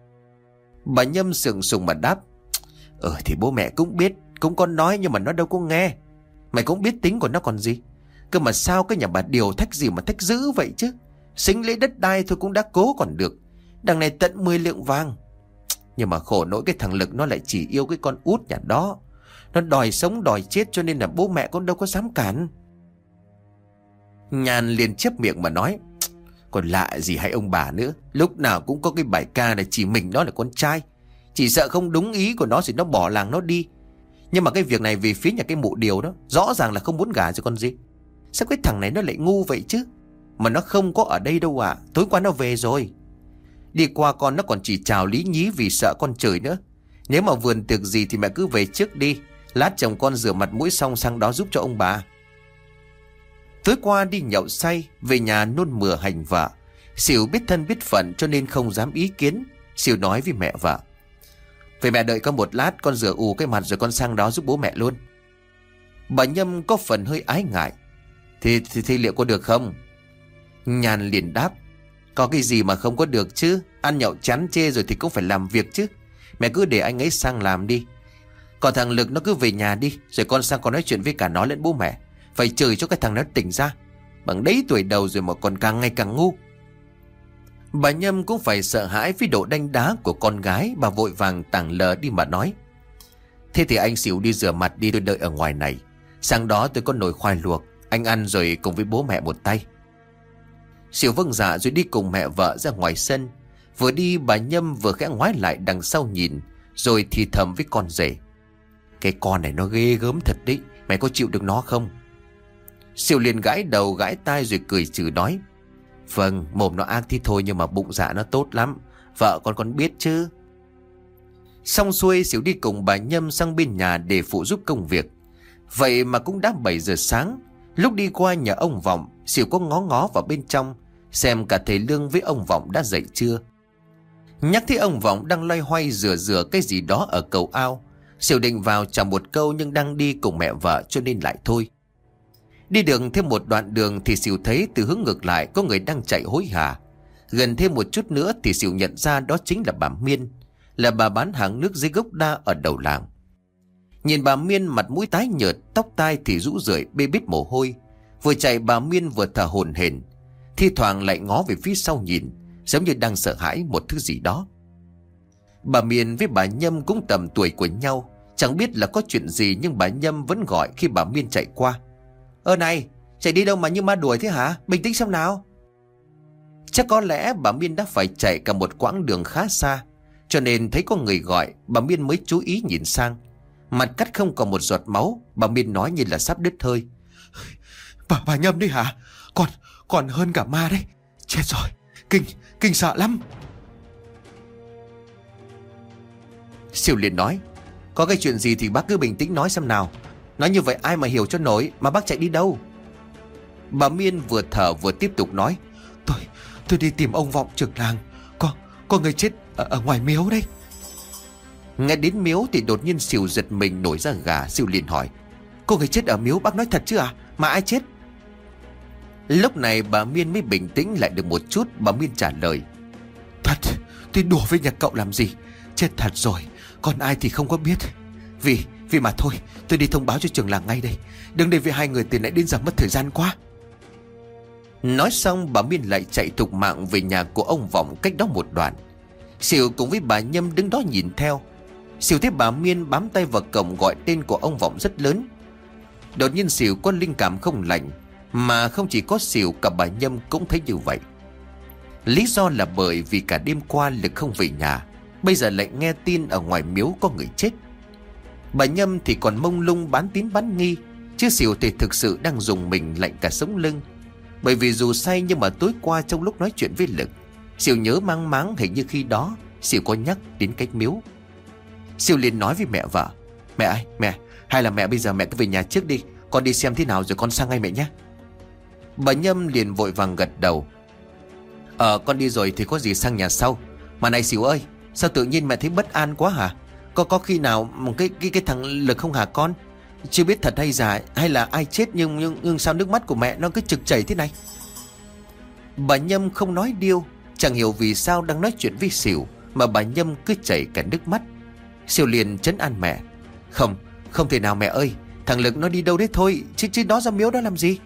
[SPEAKER 1] Bà Nhâm sượng sùng mà đáp. Thì bố mẹ cũng biết, cũng có nói nhưng mà nó đâu có nghe. Mày cũng biết tính của nó còn gì. Cơ mà sao cái nhà bà Điều thách gì mà thách dữ vậy chứ? Sính lễ đất đai thôi cũng đã cố còn được. Đằng này tận 10 lượng vàng. Nhưng mà khổ nỗi cái thằng Lực nó lại chỉ yêu cái con út nhà đó. Nó đòi sống đòi chết cho nên là bố mẹ con đâu có dám cản. Nhàn liền chép miệng mà nói. Còn lạ gì hay ông bà nữa. Lúc nào cũng có cái bài ca này chỉ mình nó là con trai. Chỉ sợ không đúng ý của nó thì nó bỏ làng nó đi. Nhưng mà cái việc này vì phía nhà cái mụ Điều đó rõ ràng là không muốn gả cho con gì. Sao cái thằng này nó lại ngu vậy chứ? Mà nó không có ở đây đâu ạ. Tối qua nó về rồi. Đi qua con nó còn chỉ chào lý nhí vì sợ con chửi nữa. Nếu mà vườn tiệc gì thì mẹ cứ về trước đi. Lát chồng con rửa mặt mũi xong sang đó giúp cho ông bà. Tối qua đi nhậu say, về nhà nôn mửa hành vợ. Sỉu biết thân biết phận cho nên không dám ý kiến. Sỉu nói với mẹ vợ. Vậy mẹ đợi con một lát, con rửa ù cái mặt rồi con sang đó giúp bố mẹ luôn. Bà Nhâm có phần hơi ái ngại. Thì liệu có được không? Nhàn liền đáp. Có cái gì mà không có được chứ. Ăn nhậu chán chê rồi thì cũng phải làm việc chứ. Mẹ cứ để anh ấy sang làm đi. Còn thằng Lực nó cứ về nhà đi, rồi con sang con nói chuyện với cả nó lẫn bố mẹ. Phải chửi cho cái thằng nó tỉnh ra. Bằng đấy tuổi đầu rồi mà còn càng ngày càng ngu. Bà Nhâm cũng phải sợ hãi với độ đanh đá của con gái. Bà vội vàng tảng lờ đi mà nói: Thế thì anh xỉu đi rửa mặt đi, tôi đợi ở ngoài này. Sáng đó tôi có nồi khoai luộc, anh ăn rồi cùng với bố mẹ một tay. Xỉu vâng dạ rồi đi cùng mẹ vợ ra ngoài sân. Vừa đi bà Nhâm vừa khẽ ngoái lại đằng sau nhìn, rồi thì thầm với con rể: Cái con này nó ghê gớm thật đấy, mày có chịu được nó không? Xỉu liền gãi đầu gãi tai rồi cười trừ nói: Vâng, mồm nó ác thì thôi, nhưng mà bụng dạ nó tốt lắm. Vợ con còn biết chứ. Xong xuôi, Xỉu đi cùng bà Nhâm sang bên nhà để phụ giúp công việc. Vậy mà cũng đã 7 giờ sáng. Lúc đi qua nhà ông Vọng, Xỉu có ngó ngó vào bên trong xem cả thầy Lương với ông Vọng đã dậy chưa. Nhắc thấy ông Vọng đang loay hoay rửa cái gì đó ở cầu ao, Xỉu định vào chào một câu nhưng đang đi cùng mẹ vợ cho nên lại thôi. Đi đường thêm một đoạn đường thì Xỉu thấy từ hướng ngược lại có người đang chạy hối hả. Gần thêm một chút nữa thì Xỉu nhận ra đó chính là bà Miên, là bà bán hàng nước dưới gốc đa ở đầu làng. Nhìn bà Miên mặt mũi tái nhợt, tóc tai thì rũ rượi bê bết mồ hôi. Vừa chạy bà Miên vừa thở hổn hển, thi thoảng lại ngó về phía sau nhìn, giống như đang sợ hãi một thứ gì đó. Bà Miên với bà Nhâm cũng tầm tuổi của nhau, chẳng biết là có chuyện gì nhưng bà Nhâm vẫn gọi khi bà Miên chạy qua: Này, chạy đi đâu mà như ma đuổi thế hả? Bình tĩnh xem nào. Chắc có lẽ bà Miên đã phải chạy cả một quãng đường khá xa, cho nên thấy có người gọi, bà Miên mới chú ý nhìn sang. Mặt cắt không còn một giọt máu, bà Miên nói như là sắp đứt hơi: Bà Nhâm đấy hả? Còn hơn cả ma đấy. Chết rồi, kinh sợ lắm. Xỉu liền nói: Có cái chuyện gì thì bác cứ bình tĩnh nói xem nào. Nói như vậy ai mà hiểu cho nổi, mà bác chạy đi đâu? Bà Miên vừa thở vừa tiếp tục nói: Tôi đi tìm ông Vọng trưởng làng. Có người chết ở ngoài miếu đây. Nghe đến miếu thì đột nhiên Xỉu giật mình nổi da gà. Xỉu liền hỏi: Có người chết ở miếu, bác nói thật chứ à? Mà ai chết? Lúc này bà Miên mới bình tĩnh lại được một chút. Bà Miên trả lời: Thật, tôi đùa với nhà cậu làm gì. Chết thật rồi, còn ai thì không có biết. Vì mà thôi, tôi đi thông báo cho trưởng làng ngay đây. Đừng để vì hai người từ nãy đến giờ mất thời gian quá. Nói xong bà Miên lại chạy thục mạng về nhà của ông Vọng cách đó một đoạn. Xỉu cùng với bà Nhâm đứng đó nhìn theo. Xỉu thấy bà Miên bám tay vào cổng gọi tên của ông Vọng rất lớn. Đột nhiên Xỉu có linh cảm không lành. Mà không chỉ có Xỉu, cả bà Nhâm cũng thấy như vậy. Lý do là bởi vì cả đêm qua Lực không về nhà, bây giờ lại nghe tin ở ngoài miếu có người chết. Bà Nhâm thì còn mông lung bán tín bán nghi, chứ Xỉu thì thực sự đang dùng mình lạnh cả sống lưng. Bởi vì dù say nhưng mà tối qua trong lúc nói chuyện với Lực, Xỉu nhớ mang máng hình như khi đó Xỉu có nhắc đến cái miếu. Xỉu liền nói với mẹ vợ: Mẹ ơi, mẹ, hay là mẹ bây giờ mẹ cứ về nhà trước đi, con đi xem thế nào rồi con sang ngay mẹ nhé. Bà Nhâm liền vội vàng gật đầu: Con đi rồi thì có gì sang nhà sau. Mà này Xỉu ơi, sao tự nhiên mẹ thấy bất an quá hả? Có khi nào cái thằng Lực không hả con? Chưa biết thật hay giả, hay là ai chết nhưng sao nước mắt của mẹ nó cứ trực chảy thế này? Bà Nhâm không nói điêu. Chẳng hiểu vì sao đang nói chuyện với Xỉu mà bà Nhâm cứ chảy cả nước mắt. Xỉu liền trấn an mẹ: Không thể nào mẹ ơi, thằng Lực nó đi đâu đấy thôi, chứ nó ra miếu đó làm gì.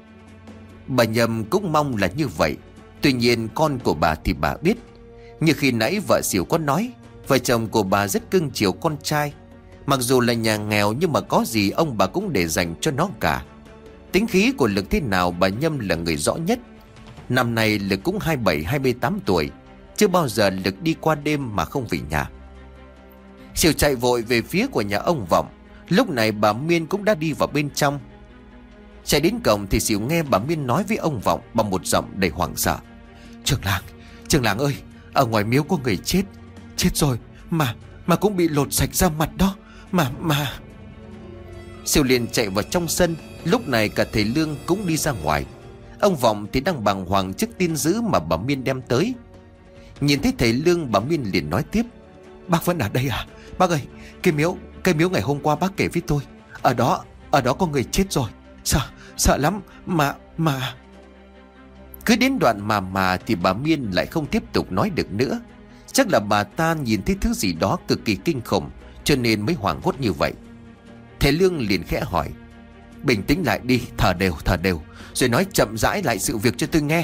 [SPEAKER 1] Bà Nhâm cũng mong là như vậy. Tuy nhiên con của bà thì bà biết. Như khi nãy vợ Xỉu có nói, vợ chồng của bà rất cưng chiều con trai. Mặc dù là nhà nghèo nhưng mà có gì ông bà cũng để dành cho nó cả. Tính khí của Lực thế nào bà Nhâm là người rõ nhất. Năm nay Lực cũng 27-28 tuổi, chưa bao giờ Lực đi qua đêm mà không về nhà. Xỉu chạy vội về phía của nhà ông Vọng. Lúc này bà Miên cũng đã đi vào bên trong. Chạy đến cổng thì Xỉu nghe bà Miên nói với ông Vọng bằng một giọng đầy hoảng sợ: Trưởng làng ơi, ở ngoài miếu có người chết rồi, mà cũng bị lột sạch da mặt đó, mà. Xỉu liền chạy vào trong sân. Lúc này cả thầy Lương cũng đi ra ngoài. Ông Vọng thì đang bàng hoàng trước tin dữ mà bà Miên đem tới. Nhìn thấy thầy Lương, bà Miên liền nói tiếp: Bác vẫn ở đây à? Bác ơi, cái miếu ngày hôm qua bác kể với tôi, ở đó có người chết rồi. Sợ lắm mà. Cứ đến đoạn mà thì bà Miên lại không tiếp tục nói được nữa. Chắc là bà ta nhìn thấy thứ gì đó cực kỳ kinh khủng, cho nên mới hoảng hốt như vậy. Thầy Lương liền khẽ hỏi: bình tĩnh lại đi, thở đều, rồi nói chậm rãi lại sự việc cho tôi nghe.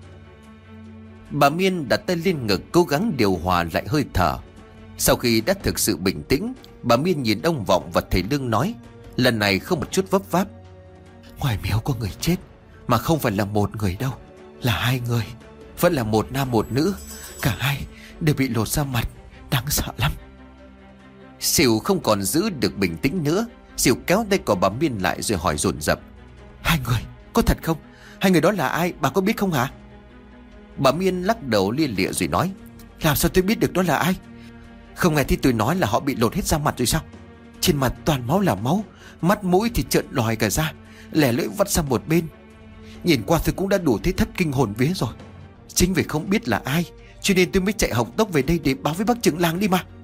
[SPEAKER 1] Bà Miên đặt tay lên ngực, cố gắng điều hòa lại hơi thở. Sau khi đã thực sự bình tĩnh, bà Miên nhìn ông Vọng và thầy Lương nói, lần này không một chút vấp váp: ngoài miếu có người chết, mà không phải là một người đâu, là hai người. Vẫn là một nam một nữ, cả hai đều bị lột da mặt, đáng sợ lắm. Sỉu không còn giữ được bình tĩnh nữa. Sỉu kéo tay của bà Miên lại rồi hỏi dồn dập: hai người, có thật không? Hai người đó là ai, bà có biết không hả? Bà Miên lắc đầu lia lịa rồi nói: làm sao tôi biết được đó là ai? Không nghe thấy tôi nói là họ bị lột hết da mặt rồi sao? Trên mặt toàn máu là máu, mắt mũi thì trợn lòi cả ra, lẻ lưỡi vắt sang một bên. Nhìn qua tôi cũng đã đủ thấy thất kinh hồn vía rồi. Chính vì không biết là ai, cho nên tôi mới chạy học tốc về đây để báo với bác trưởng làng đi mà.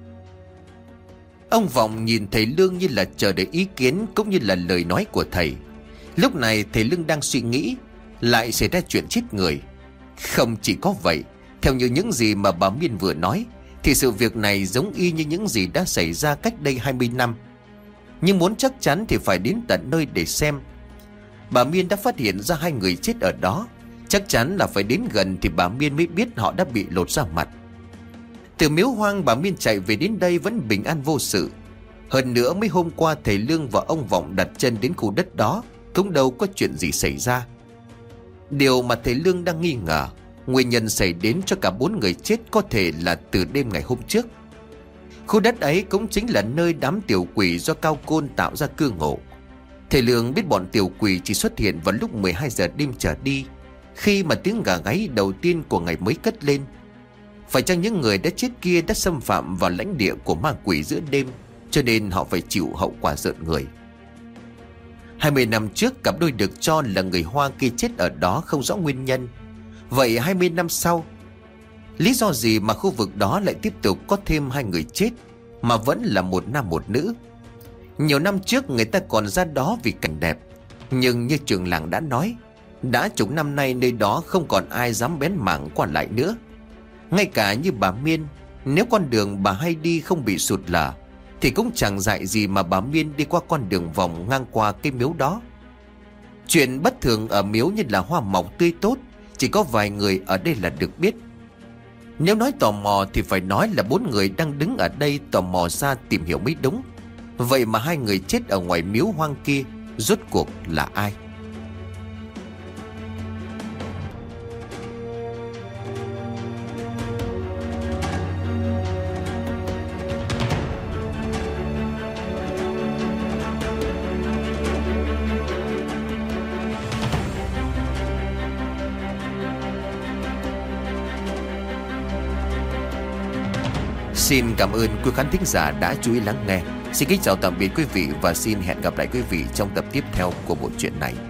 [SPEAKER 1] Ông Vọng nhìn thầy Lương như là chờ đợi ý kiến cũng như là lời nói của thầy. Lúc này thầy Lương đang suy nghĩ lại xảy ra chuyện chết người. Không chỉ có vậy, theo như những gì mà bà Miên vừa nói, thì sự việc này giống y như những gì đã xảy ra cách đây 20 năm. Nhưng muốn chắc chắn thì phải đến tận nơi để xem. Bà Miên đã phát hiện ra hai người chết ở đó. Chắc chắn là phải đến gần thì bà Miên mới biết họ đã bị lột da mặt. Từ miếu hoang bà Miên chạy về đến đây vẫn bình an vô sự. Hơn nữa mấy hôm qua thầy Lương và ông Vọng đặt chân đến khu đất đó cũng đâu có chuyện gì xảy ra. Điều mà thầy Lương đang nghi ngờ, nguyên nhân xảy đến cho cả 4 người chết có thể là từ đêm ngày hôm trước. Khu đất ấy cũng chính là nơi đám tiểu quỷ do Cao Côn tạo ra cư ngụ. Thầy Lương biết bọn tiểu quỷ chỉ xuất hiện vào lúc 12 giờ đêm trở đi, khi mà tiếng gà gáy đầu tiên của ngày mới cất lên. Phải chăng những người đã chết kia đã xâm phạm vào lãnh địa của ma quỷ giữa đêm, cho nên họ phải chịu hậu quả rợn người. 20 năm trước cặp đôi được cho là người Hoa kia chết ở đó không rõ nguyên nhân. Vậy 20 năm sau, lý do gì mà khu vực đó lại tiếp tục có thêm hai người chết, mà vẫn là một nam một nữ? Nhiều năm trước người ta còn ra đó vì cảnh đẹp, nhưng như trưởng làng đã nói, đã chục năm nay nơi đó không còn ai dám bén mảng qua lại nữa. Ngay cả như bà Miên, nếu con đường bà hay đi không bị sụt lở thì cũng chẳng dại gì mà bà Miên đi qua con đường vòng ngang qua cái miếu đó. Chuyện bất thường ở miếu như là hoa mọc tươi tốt, chỉ có vài người ở đây là được biết. Nếu nói tò mò thì phải nói là 4 người đang đứng ở đây tò mò ra tìm hiểu mới đúng. Vậy mà hai người chết ở ngoài miếu hoang kia rốt cuộc là ai? Xin cảm ơn quý khán thính giả đã chú ý lắng nghe. Xin kính chào tạm biệt quý vị và xin hẹn gặp lại quý vị trong tập tiếp theo của bộ truyện này.